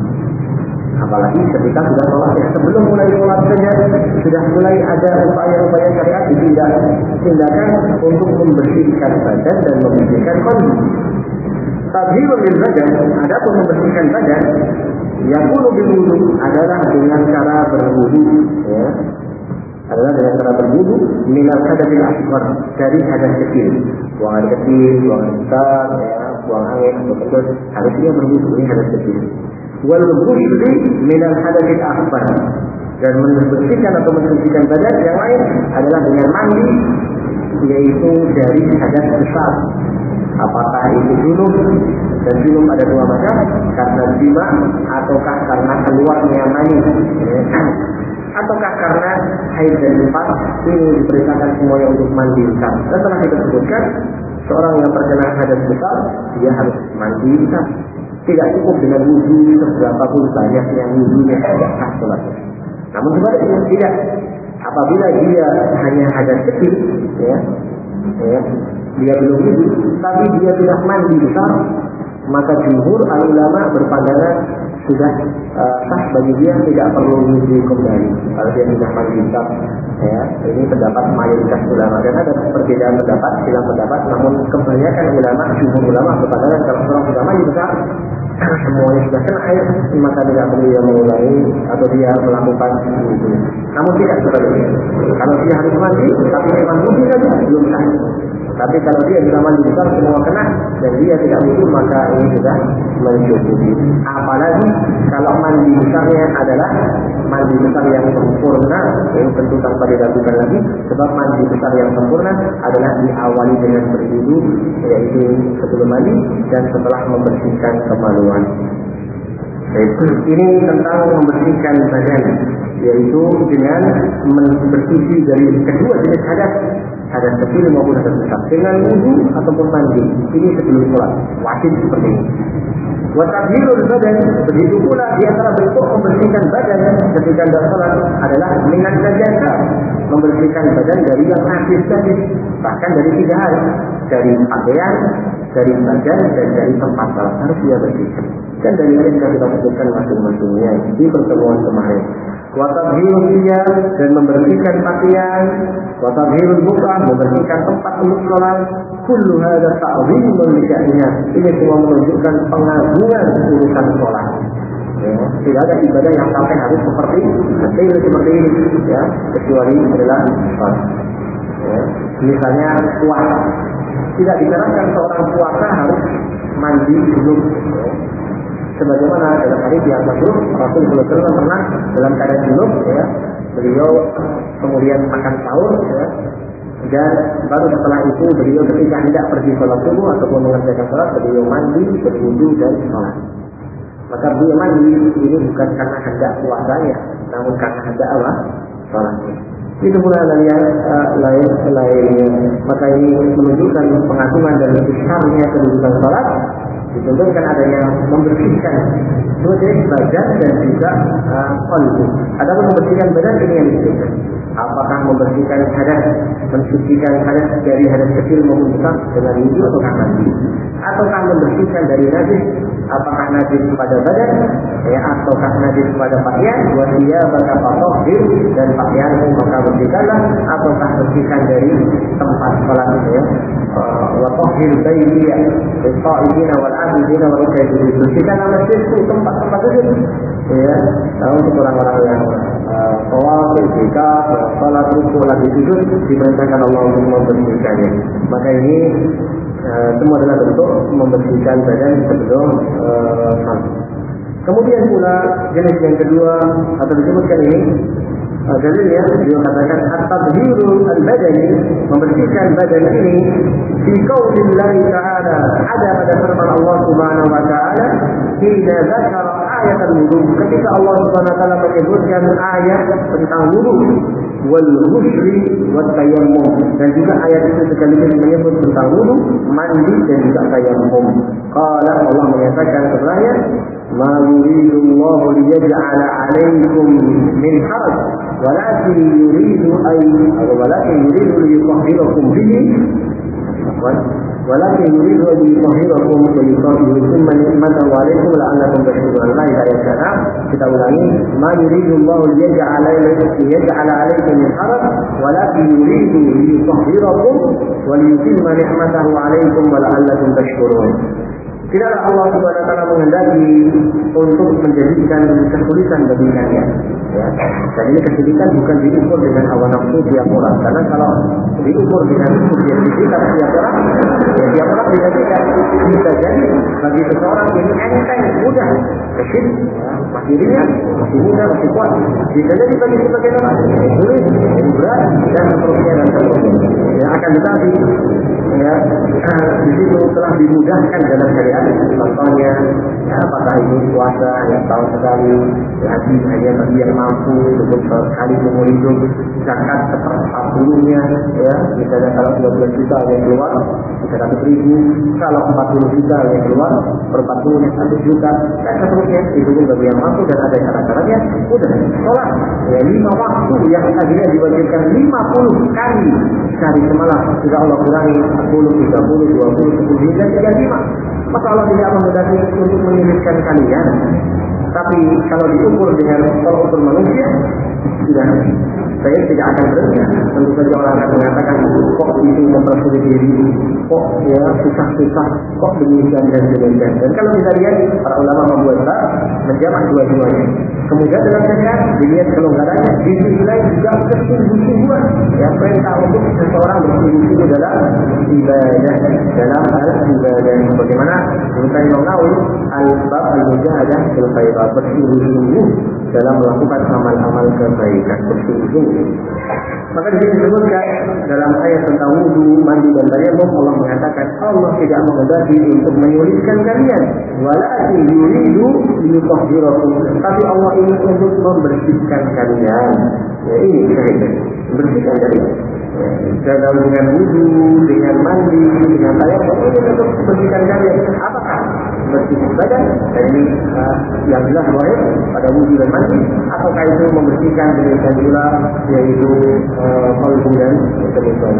Apalagi ketika sudah sholatnya, sebelum mulai sholat saja sudah mulai ada upaya-upaya syariat ditindak, tindakan untuk membersihkan badan dan membersihkan qalbu. Tabhirul lil badan, adapun membersihkan badan yakunu bil wudu adalah dengan cara berwudu, ya. Adalah dengan cara berwudu minal hadatsil asghar, dari hadas kecil, buang air kecil, buang air besar, ya, buang angin atau kentut, harus dia berwudu, ini hadas kecil. Wal ghusli minal hadatsil akbar, dan membersihkan atau mensucikan badan yang lain adalah dengan mandi, yaitu dari hadas besar. Apakah itu junub, dan junub ada dua macam, karena jima ataukah karena keluarnya mani, ataukah karena haid dan nifas. Ini diperintahkan semuanya untuk mandi besar. Dan telah kita sebutkan, seorang yang terkena hadas besar dia harus mandi besar. Tidak cukup dengan wudu seberapa pun banyaknya wudunya tidak sah sholatnya. Namun sebaliknya tidak. Apabila dia hanya hadas kecil, ya, ya, dia belum wudu, tapi dia sudah mandi besar, maka jumhur al-ulama berpandangan sudah uh, sah bagi dia, tidak perlu wudu kembali kalau dia sudah mandi besar. Ya, ini pendapat mayoritas ulama, dan ada perbedaan pendapat, silang pendapat, namun kebanyakan ulama, jumhur ulama berpandangan kalau seorang sudah mandi besar, semuanya sudah kena air, maka tidak perlu dia mengulangi atau dia melakukan wudu. Namun tidak sebaliknya. Kalau dia harus mandi, tapi memang wudu saja belum sah. Tapi kalau dia sudah mandi besar semua kena dan dia tidak wudu, maka ini sudah mencukupi. Apalagi kalau mandi besarnya adalah mandi besar yang sempurna, ini tentu tanpa diragukan lagi, sebab mandi besar yang sempurna adalah diawali dengan berwudu, yaitu sebelum mandi dan setelah membersihkan kemaluan. Ini tentang membersihkan badan, yaitu dengan membersihkan dari kedua jenis hadas, hadas kecil maupun hadas besar, dengan wudu ataupun mandi. Ini sebelum sholat wajib seperti ini. Wa tathhirul badan, begitu pula di antara bentuk membersihkan badan ketika hendak sholat adalah minan najasah, membersihkan badan dari yang najis-najis, bahkan dari tiga hal, dari pakaian, dari badan, dan dari tempat sholat harus dia bersihkan. Dan dari ini sudah kita sebutkan masing-masingnya di pertemuan kemarin. Wa tathhirul thiyab, dan membersihkan pakaian, wa tathhirul buq'ah, membersihkan tempat untuk sholat. Kullu hadza ta'dhimun li sya'niha. Ini semua menunjukkan pengagungan urusan sholat. Ya, tidak ada ibadah yang sampai harus seperti detail seperti ini, ya, kecuali adalah sholat. Ya, misalnya puasa, tidak disarankan seorang puasa harus mandi dulu. Ya. Sebagaimana dalam hadis yang masyhur, Rasul sallallahu alaihi wasallam pernah dalam keadaan junub, ya, beliau kemudian makan sahur, ya, dan baru setelah itu beliau ketika hendak pergi sholat subuh ataupun mengerjakan sholat, beliau mandi, berwudu dan sholat. Maka beliau mandi ini bukan karena hendak puasanya, namun karena hendak apa? Sholatnya. Itu pula yang uh, lain lainnya. Maka ini menunjukkan pengagungan dan besarnya kedudukan sholat. Ditunjukkan adanya membersihkan badan badan dan juga qalbu. Uh, Adapun membersihkan badan ini yang disebutkan. Apakah membersihkan hadas, mensucikan hadas dari hadas kecil maupun besar dengan wudu atau mandi, ataukah membersihkan dari najis, apakah najis pada badan, ya, ataukah najis pada pakaian, wasia baka fatahhir, dan pakaian maka bersihkanlah, ataukah bersihkan dari tempat sholat, ya, wa tahhir baiti lis-sha'ibina wal 'abidina wal ruk'ah, bersihkanlah masjidku, tempat-tempat sujud, ya, untuk orang-orang yang tawaf, i'tikaf, salat, rukuk, lagi sujud, diperintahkan Allah untuk membersihkannya. Maka ini uh, semua adalah bentuk membersihkan badan sebelum uh, salat. Kemudian pula jenis yang kedua atau disebutkan ini uh, dalilnya dia katakan at-tadhhirul al-badani, membersihkan badan ini fi qaulillahi ta'ala, ada pada firman Allah Subhanahu wa taala, hina dzakara ayat al-wudu, ketika Allah Subhanahu wa taala menyebutkan ayat tentang wudu, wal ghusli wat tayammum, dan juga ayat itu sekaligus menyebut tentang wudu, mandi dan juga tayammum. Qala, Allah menyatakan setelahnya, ma yuridullahu liyaj'ala 'alaikum min haraj walakin yuridu ay walakin yuridu liyutahhirakum bihi walakin yuridu an yutahhirakum wa yutimma ni'matahu 'alaikum la'allakum tashkurun. La ilaha illallah. Kita ulangi, ma yuridullahu liyaj'ala liyaj'ala 'alaikum min haraj walakin yuridu liyutahhirakum wa yutimma ni'matahu 'alaikum wa la'allakum tashkurun. Tidaklah Allah Subhanahu wa taala menghendaki untuk menjadikan kesulitan bagi kalian. Ya. Dan ini kesulitan bukan diukur dengan hawa nafsu tiap orang. Karena kalau diukur dengan subjektivitas tiap orang, ya tiap orang bisa tidak bisa jadi bagi seseorang ini enteng, mudah, kecil, ya, masih ringan, masih mudah, masih kuat. Bisa jadi bagi sebagian orang sulit, berat, dan seterusnya dan seterusnya. Ya, akan tetapi, ya, di situ telah dimudahkan dalam syariat. Contohnya, ya, apakah ini puasa yang tahun sekali, haji hanya bagi yang mampu untuk sekali seumur hidup, zakat seperempat puluhnya, ya, misalnya kalau dua belas juta yang keluar tiga ratus ribu, kalau empat puluh juta yang keluar per empat puluh satu juta, dan seterusnya. Itu pun bagi yang mampu dan ada cara-caranya. Udah, sholat ya lima waktu yang tadinya diwajibkan lima puluh kali sehari semalam, sudah Allah kurangi sepuluh, tiga puluh, dua puluh, sepuluh hingga tiga puluh lima. Maka Allah tidak menghendaki untuk menyulitkan kalian. Tapi kalau diukur dengan tolak ukur manusia, sudah saya tidak akan berhenti. Tentu saja orang akan mengatakan, kok itu mempersulit diri, kok ya susah-susah, kok demikian dan demikian. Dan kalau kita lihat para ulama membuat bab menjamak dua-duanya. Kemudian dalam syariat dilihat kelonggarannya, di sisi lain juga kesungguh-sungguhan. Ya, perintah untuk seseorang bersungguh-sungguh dalam ibadah, dalam al-ibadah. Bagaimana kita mengenal al-bab al-mujahadah fil khairat, bersungguh-sungguh dalam melakukan amal-amal kebaikan, bersungguh-sungguh. Maka di sini disebutkan dalam ayat tentang wudu, mandi dan tayamum, Allah mengatakan Allah tidak menghendaki untuk menyulitkan kalian, walakin yuridu liyutahhirakum, tapi Allah ingin untuk membersihkan kalian. Ya, ini kita bersihkan dari ya, dalam dengan wudu, dengan mandi, dengan tayamum, ini untuk membersihkan kalian. Apakah bersihkan badan? Dan ini uh, yang jelas boleh pada wudu dan mandi. Ataukah itu membersihkan demikian pula, yaitu qalbu uh, dan seterusnya.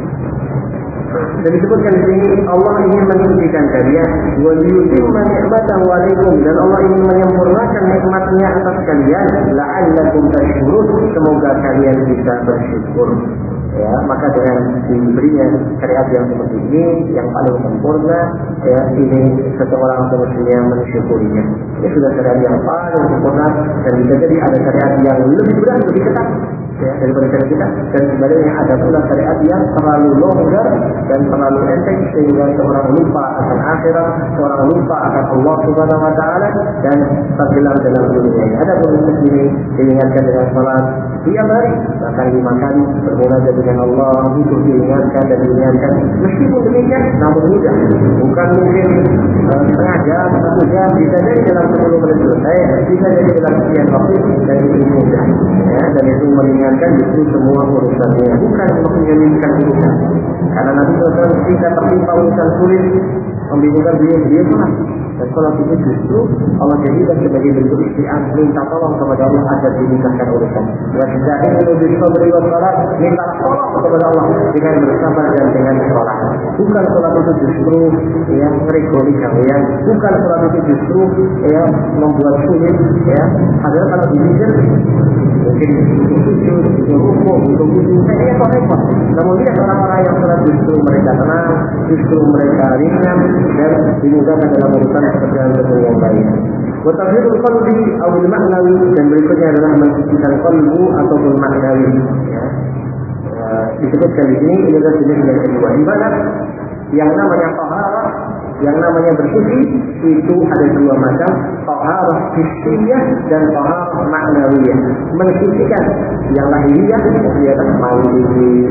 Dan disebutkan di sini Allah ingin menyucikan kalian, wa yutimma ni'matahu 'alaikum, dan Allah ingin menyempurnakan nikmatnya atas kalian, la'allakum tashkurun, semoga kalian bisa bersyukur. Ya, maka dengan diberinya syariat yang seperti ini, yang paling sempurna, ya, ini seseorang semestinya mensyukurinya. Ya, sudah syariat yang paling sempurna, dan bisa jadi ada syariat yang lebih berat, lebih ketat, ya, daripada syariat kita, dan sebaliknya ada pula syariat yang terlalu longgar dan terlalu enteng sehingga seorang lupa akan akhirat, seorang lupa akan Allah Subhanahu wa taala dan tenggelam dalam dunia. Ada pun ini diingatkan dengan salat tiap hari, bahkan lima kali bermunajat dengan Allah, itu diingatkan dan diingatkan. Meskipun demikian, namun mudah, bukan mungkin uh, setengah jam, satu jam, bisa jadi dalam sepuluh menit selesai, bisa jadi dalam sekian waktu, dan itu mudah. Ya, dan itu mengingatkan justru semua urusannya, bukan untuk menyulitkan urusan. Karena Nabi shallallahu alaihi wasallam ketika tertimpa urusan sulit, membingungkan beliau, beliau sholat. Dan sholat itu justru Allah jadikan sebagai bentuk isti'an, minta tolong kepada Allah agar dimudahkan urusan. Wasta'inu bis-sabri was-salat, minta tolong kepada Allah dengan bersabar dan dengan sholat. Bukan sholat itu justru ya meregoli kalian, bukan sholat itu justru ya membuat sulit, ya. Padahal kalau dipikir mungkin untuk sujud, untuk rukuk, untuk wudu, saya kok repot. Namun lihat orang-orang yang sholat justru mereka tenang, justru mereka ringan dan dimudahkan dalam urusan seperti yang lain. Watahhirul qalbi awil ma'nawi, dan berikutnya adalah mensucikan qalbu ataupun maknawi. Ya. Uh, disebutkan di sini ini adalah jenis yang kedua. Di mana yang namanya taharah, yang namanya bersuci itu ada dua macam, taharah hissiyah dan taharah ma'nawiyah. Mensucikan yang lahiriah, ya kan, mandi,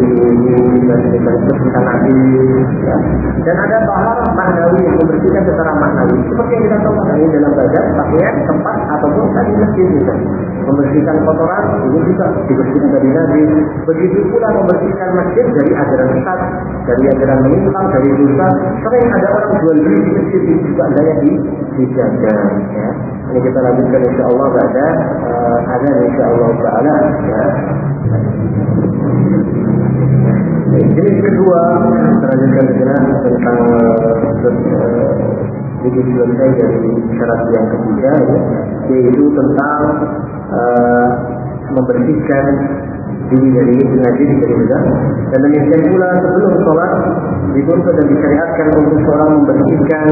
dan bersihkan hati, ya. Dan ada taharah ma'nawiyah, membersihkan secara maknawi. Seperti yang kita tahu tadi dalam badan, pakaian, tempat ataupun tadi masjid juga. Membersihkan kotoran itu juga dibersihkan dari Nabi. Begitu pula membersihkan masjid dari ajaran sesat, dari ajaran menyimpang, dari dosa. Sering ada orang jual beli di masjid itu juga daya dijaga. Ya. Ini kita lanjutkan insya Allah pada uh, ada insya Allah Taala. Ya. Jenis kedua terlanjutkan dengan tentang sedikit uh, selesai dari syarat yang ketiga, ya, yaitu tentang uh, membersihkan diri dari ngaji dari besar. Dan demikian pula sebelum sholat dituntut dan disyariatkan untuk seorang membersihkan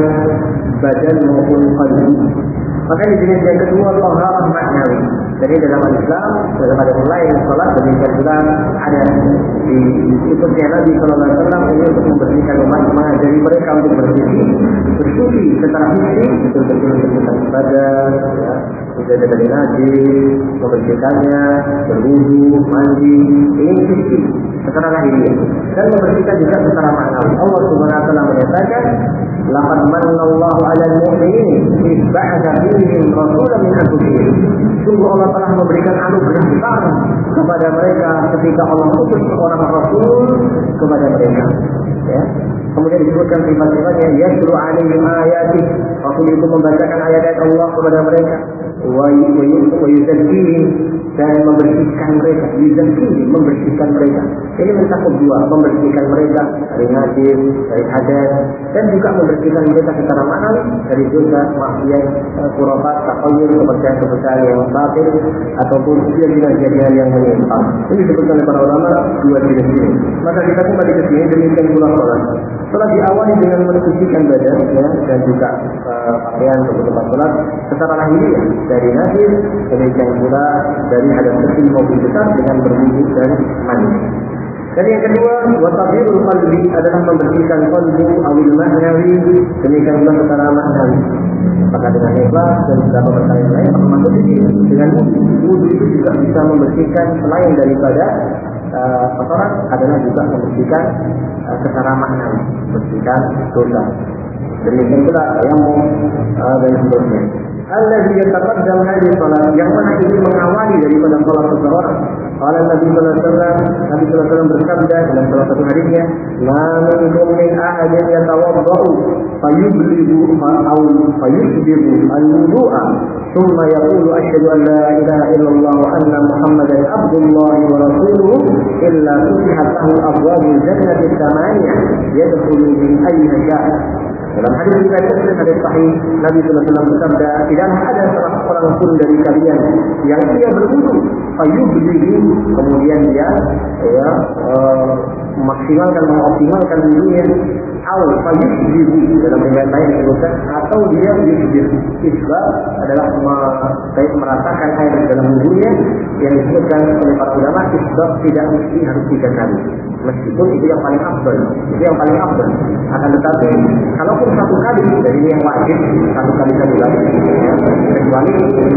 badan maupun qalbi. Maka di jenis yang kedua taharah maknawi. Jadi dalam Islam dalam ada mulai sholat demikian pula ada di ikutnya Nabi Sallallahu Alaihi Wasallam ini untuk membersihkan umat, mengajari mereka untuk bersih, bersuci secara fisik, betul-betul membersihkan badan, ya, sudah dari najis, membersihkannya, berwudu, mandi, ini fisik secara lahiriah, dan membersihkan juga secara maknawi. Allah Subhanahu Wa Taala menyatakan, "Laqad manallahu 'alal mu'minin idh ba'atha fihim rasulan min anfusihim." Sungguh Allah telah memberikan anugerah besar kepada mereka ketika Allah utus seorang rasul kepada mereka. Ya. Kemudian disebutkan sifat-sifatnya, yatlu 'alaihim ayati. Rasul itu membacakan ayat-ayat Allah kepada mereka. Wa yuzakkihim, dan membersihkan mereka. Yuzakkihim, membersihkan mereka. Ini mencakup dua, membersihkan mereka dari najis, dari hadas, dan juga membersihkan mereka secara maknawi dari dosa, maksiat, khurafat, takhayul, kepercayaan-kepercayaan yang batil ataupun kejadian-kejadian yang menyimpang. Ini disebutkan oleh para ulama dua jenis ini. Maka kita kembali ke sini demikian pula sholat. Sholat diawali dengan mensucikan badan, ya, dan juga uh, pakaian untuk tempat sholat secara lahiriah dari najis, demikian pula dari hadas kecil maupun besar dengan berwudu dan mandi. Dan yang kedua, watahhirul qalbi adalah membersihkan qalbu awil ma'nawi, demikian pula secara maknawi. Maka dengan ikhlas dan beberapa perkara yang lain termasuk ini dengan wudu itu juga bisa membersihkan selain daripada uh, kotoran, adalah juga membersihkan uh, secara maknawi, membersihkan dosa. Demikian pula yang uh, dan seterusnya. Alladzi yataqaddam hadhihi salat, yang mana ini mengawali daripada salat seseorang. Qala Nabi sallallahu alaihi wasallam, Nabi sallallahu alaihi wasallam bersabda dalam salah satu hadisnya, "Ma minkum min ahadin yatawaddau fayubligu aw fayusbigu al-wudu'a, thumma yaqulu asyhadu an la ilaha illallah wa anna Muhammadan abdullahi wa rasuluhu illa futihat lahu abwabul jannati thamaniyah yadkhulu min ayyiha syaa." Dalam hadis riwayat Muslim hadis sahih, Nabi sallallahu alaihi wasallam bersabda, tidaklah ada salah seorang pun dari kalian yang ia berwudu, fayubligu, kemudian dia ya uh, memaksimalkan mengoptimalkan wudunya, atau fayusbihu, dalam riwayat lain disebutkan, atau dia yusbih. Isbah adalah meratakan air di dalam wudunya, yang disebutkan oleh para ulama, isbah tidak mesti harus tiga kali. Meskipun itu yang paling afdal, itu yang paling afdal. Akan tetapi, kalaupun satu kali, jadi ini yang wajib, satu kali satu kali, ya, kecuali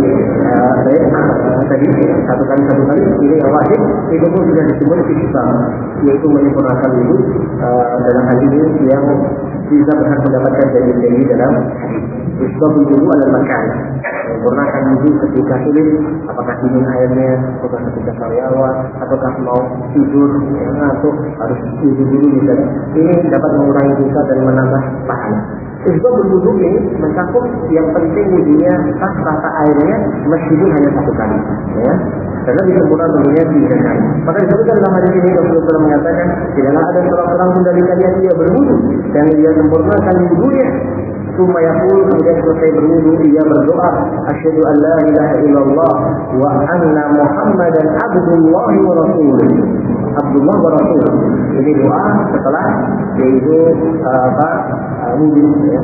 uh, saya uh, tadi satu kali satu kali, ini yang wajib, itu pun sudah disebut isbah, yaitu menyempurnakan wudu uh, dalam hal ini yang bisa berhak mendapatkan dalil-dalil dalam hadis. Isbah wudu adalah makan, menyempurnakan wudu ketika sulit, apakah dingin airnya, apakah ketika sariawan, ataukah mau tidur, ya, atau harus wudu dulu misalnya. Ini dapat mengurangi dosa dan menambah pahala. Isbah berwudu ini mencakup yang penting wudunya sah, rata airnya meskipun hanya satu kali, ya. Karena disempurna tentunya tiga kali. Maka disebutkan dalam hadis ini Rasulullah mengatakan, tidaklah ada seorang pun dari kalian dia berwudu dan dia sempurnakan wudunya. Summa yaqul, kemudian selesai berwudu dia berdoa, asyhadu an la ilaha illallah wa anna Muhammadan abdullahi wa rasuluh. Abdullah wa rasul. Ini doa setelah yaitu apa wudu, ya.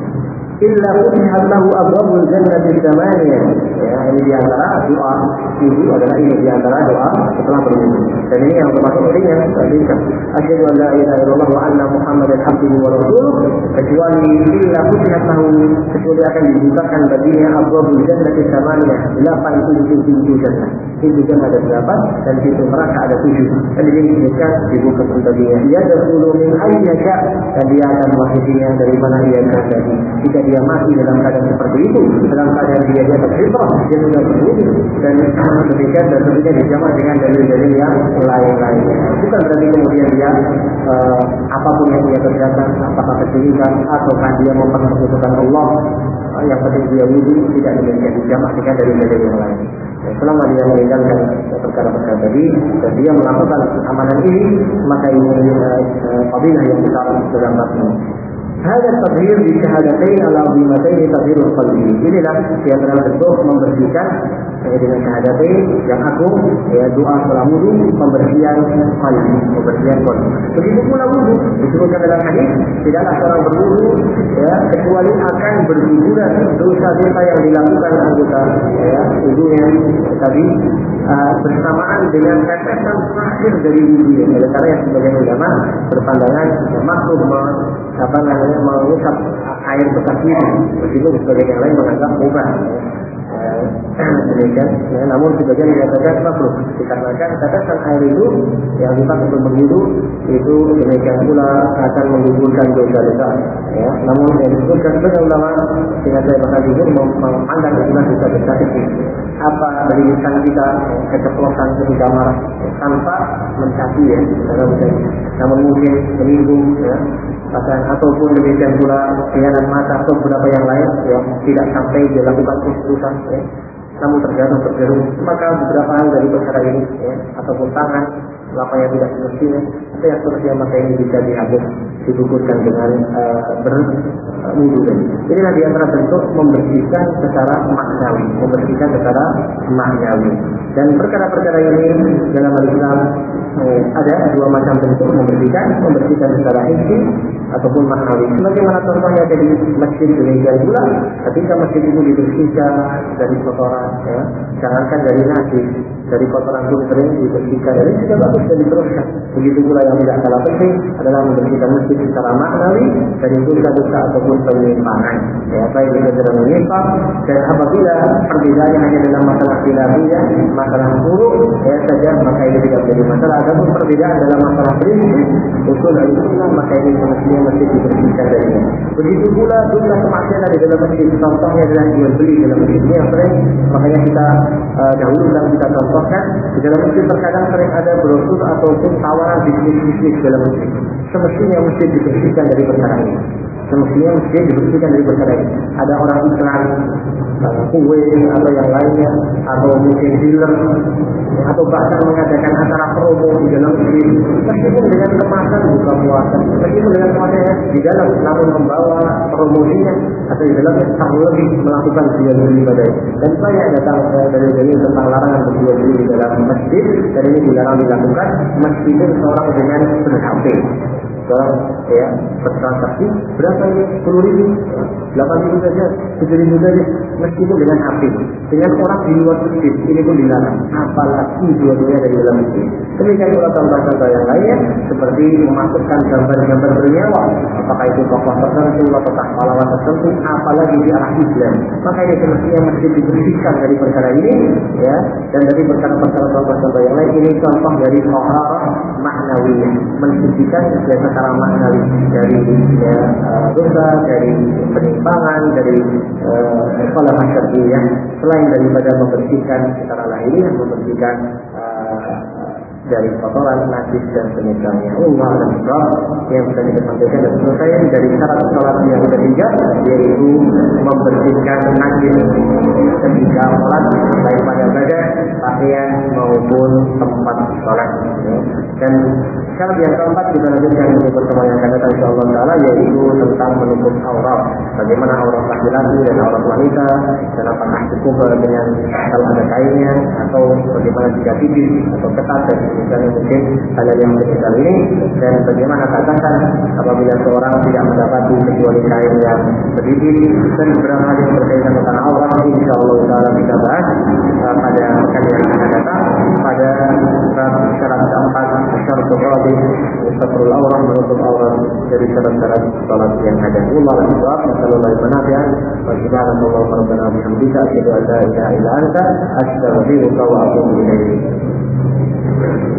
Illa futihat lahu abwabul jannati tsamaniyah. Ya, ini di antara doa wudu adalah ini di antara doa setelah berwudu. Dan ini yang termasuk ringan, ringkas. Asyhadu an la ilaha illallah wa anna Muhammadan abduhu wa rasuluh, kecuali illa futihat lahu, kecuali akan dibukakan baginya abwabul jannati tsamaniyah, delapan pintu-pintu jannah. Pintu jannah ada delapan dan pintu neraka ada tujuh. Dan ini disebutkan dibuka baginya. Dia yadkhulu min ayyi syaa, dan dia akan masuknya dari mana dia kehendaki. Jika dia mati dalam keadaan seperti itu, dalam keadaan dia di atas fitrah, dia sudah berwudu dan demikian dan tentunya dijamak dengan dalil-dalil yang lain-lainnya. Bukan berarti kemudian dia uh, apapun yang dia kerjakan, apakah kesyirikan ataukah dia mempersekutukan Allah, uh, yang penting dia wudu, tidak demikian, dijamak dengan dalil-dalil yang lain. Ya, selama dia meninggalkan perkara-perkara tadi dan dia melakukan amalan ini, maka ini uh, fadilah yang besar dalam bab ini. Hada tadhir di syahadatain al-azimatain tadhirul qalbi. Inilah di antara bentuk membersihkan ya, dengan syahadatain yang agung, ya, doa setelah wudu, pembersihan qalbi, pembersihan qalbi. Begitu pula wudu, disebutkan dalam hadis, tidaklah seorang berwudu ya, kecuali akan berguguran dosa-dosa yang dilakukan anggota ya, wudunya tadi uh, bersamaan dengan tetesan terakhir dari wudu. Oleh karena yang sebagian ulama berpandangan ya, makruh apa namanya mengusap air bekas itu, meskipun sebagian yang lain menganggap mubah. Ya, demikian. Ya, namun sebagian dikatakan makruh dikarenakan tetesan air itu yang dipakai untuk berwudu itu demikian pula akan menggugurkan dosa-dosa. Ya, namun yang disebutkan sebagian ulama dengan saya bahkan jujur memandang itulah dosa-dosa itu. Apa dari lisan kita keceplosan ketika marah tanpa mencaci ya, karena namun mungkin menyinggung ya. Bahkan ataupun demikian pula khianat mata atau beberapa yang lain ya, tidak sampai dilakukan keputusan ya, namun terjatuh terjeruh, maka beberapa hal dari perkara ini ya, ataupun tangan apa yang tidak semestinya atau yang seterusnya, maka ini bisa dihapus digugurkan dengan uh, berwudu. Inilah di antara bentuk membersihkan secara maknawi, membersihkan secara maknawi. Dan perkara-perkara ini dalam Islam eh, ada dua macam bentuk membersihkan, membersihkan secara hissi ataupun maknawi. Sebagaimana contohnya dari masjid demikian pula, ketika masjid itu dibersihkan dari kotoran, ya, jangankan dari najis, dari kotoran pun sering dibersihkan, dan ini sudah bagus dan diteruskan. Begitu pula yang tidak kalah penting adalah membersihkan masjid secara maknawi dari dosa-dosa ataupun penyimpangan. Ya, baik itu dalam menyimpang, dan apabila perbedaannya hanya dalam masalah khilafiyah, masalah buruk, ya saja, maka ini tidak menjadi masalah. Adapun perbedaan dalam masalah prinsip, usul al-sunnah, maka ini semestinya masjid dibersihkan darinya. Begitu pula dosa kemaksiatan di dalam masjid, contohnya adalah jual beli dalam masjid. Ini yang sering, makanya kita uh, dahulu dan kita contohkan di dalam masjid terkadang sering ada brosur ataupun tawaran bisnis-bisnis dalam masjid. Semestinya masjid dibersihkan dari perkara ini. Semestinya masjid dibersihkan dari perkara ini. Ada orang iklan, kue atau yang lainnya, atau mungkin dealer, atau bahkan mengadakan acara promo di dalam masjid. Meskipun dengan kemasan buka puasa, meskipun dengan kemasannya di dalam, namun membawa promosinya atau di dalamnya terlebih melakukan jual beli ibadah. Dan banyak datang dari dalil tentang larangan berjual beli di dalam masjid, dan ini dilarang dilakukan meskipun seorang dengan ber-H P. Seorang ya bertransaksi berapa ini? sepuluh ribu, delapan ribu saja, tujuh ribu saja, meskipun dengan H P. Dengan orang di luar masjid, ini pun dilarang. Apalagi dua-duanya dari dalam masjid. Demikian pula contoh-contoh yang lainnya, seperti memasukkan gambar-gambar bernyawa, apakah itu tokoh tertentu atau pahlawan tertentu, apalagi di arah Islam. Maka ini semestinya masjid dibersihkan dari perkara ini, ya, dan dari perkara-perkara contoh-contoh yang lain. Ini contoh dari taharah maknawiyah, mensucikan secara maknawi dari ya, uh, dosa, dari penyimpangan, dari salah uh, syar'iyyah, selain daripada membersihkan secara lahiriah, membersihkan uh, dari kotoran, najis dan semisalnya. Allah Akbar. Yang bisa kita sampaikan dan selesai dari syarat salat yang ketiga, yaitu membersihkan najis ketika salat, baik pada badan, pakaian maupun tempat salat. Dan syarat yang keempat kita lanjutkan di pertemuan yang akan datang insyaallah taala, yaitu tentang menutup aurat. Bagaimana aurat laki-laki dan aurat wanita, dan apakah cukup dengan kalau ada kainnya, atau bagaimana jika tipis atau ketat, dan misalnya mungkin hal yang sekitar ini, dan bagaimana katakan apabila seorang tidak mendapati kecuali kain yang sedikit, dan beberapa hal yang berkaitan tentang aurat ini insyaallah taala kita bahas uh, pada pekan yang akan datang pada syarat keempat, syarat keempat satrul aurat, menutup aurat dari syarat-syarat salat yang ada. Allah Akbar. Sallallahu alaihi wasallam. Wa subhanallahi rabbana bihamdika asyhadu an la ilaha illa anta astaghfiruka wa atubu ilaik.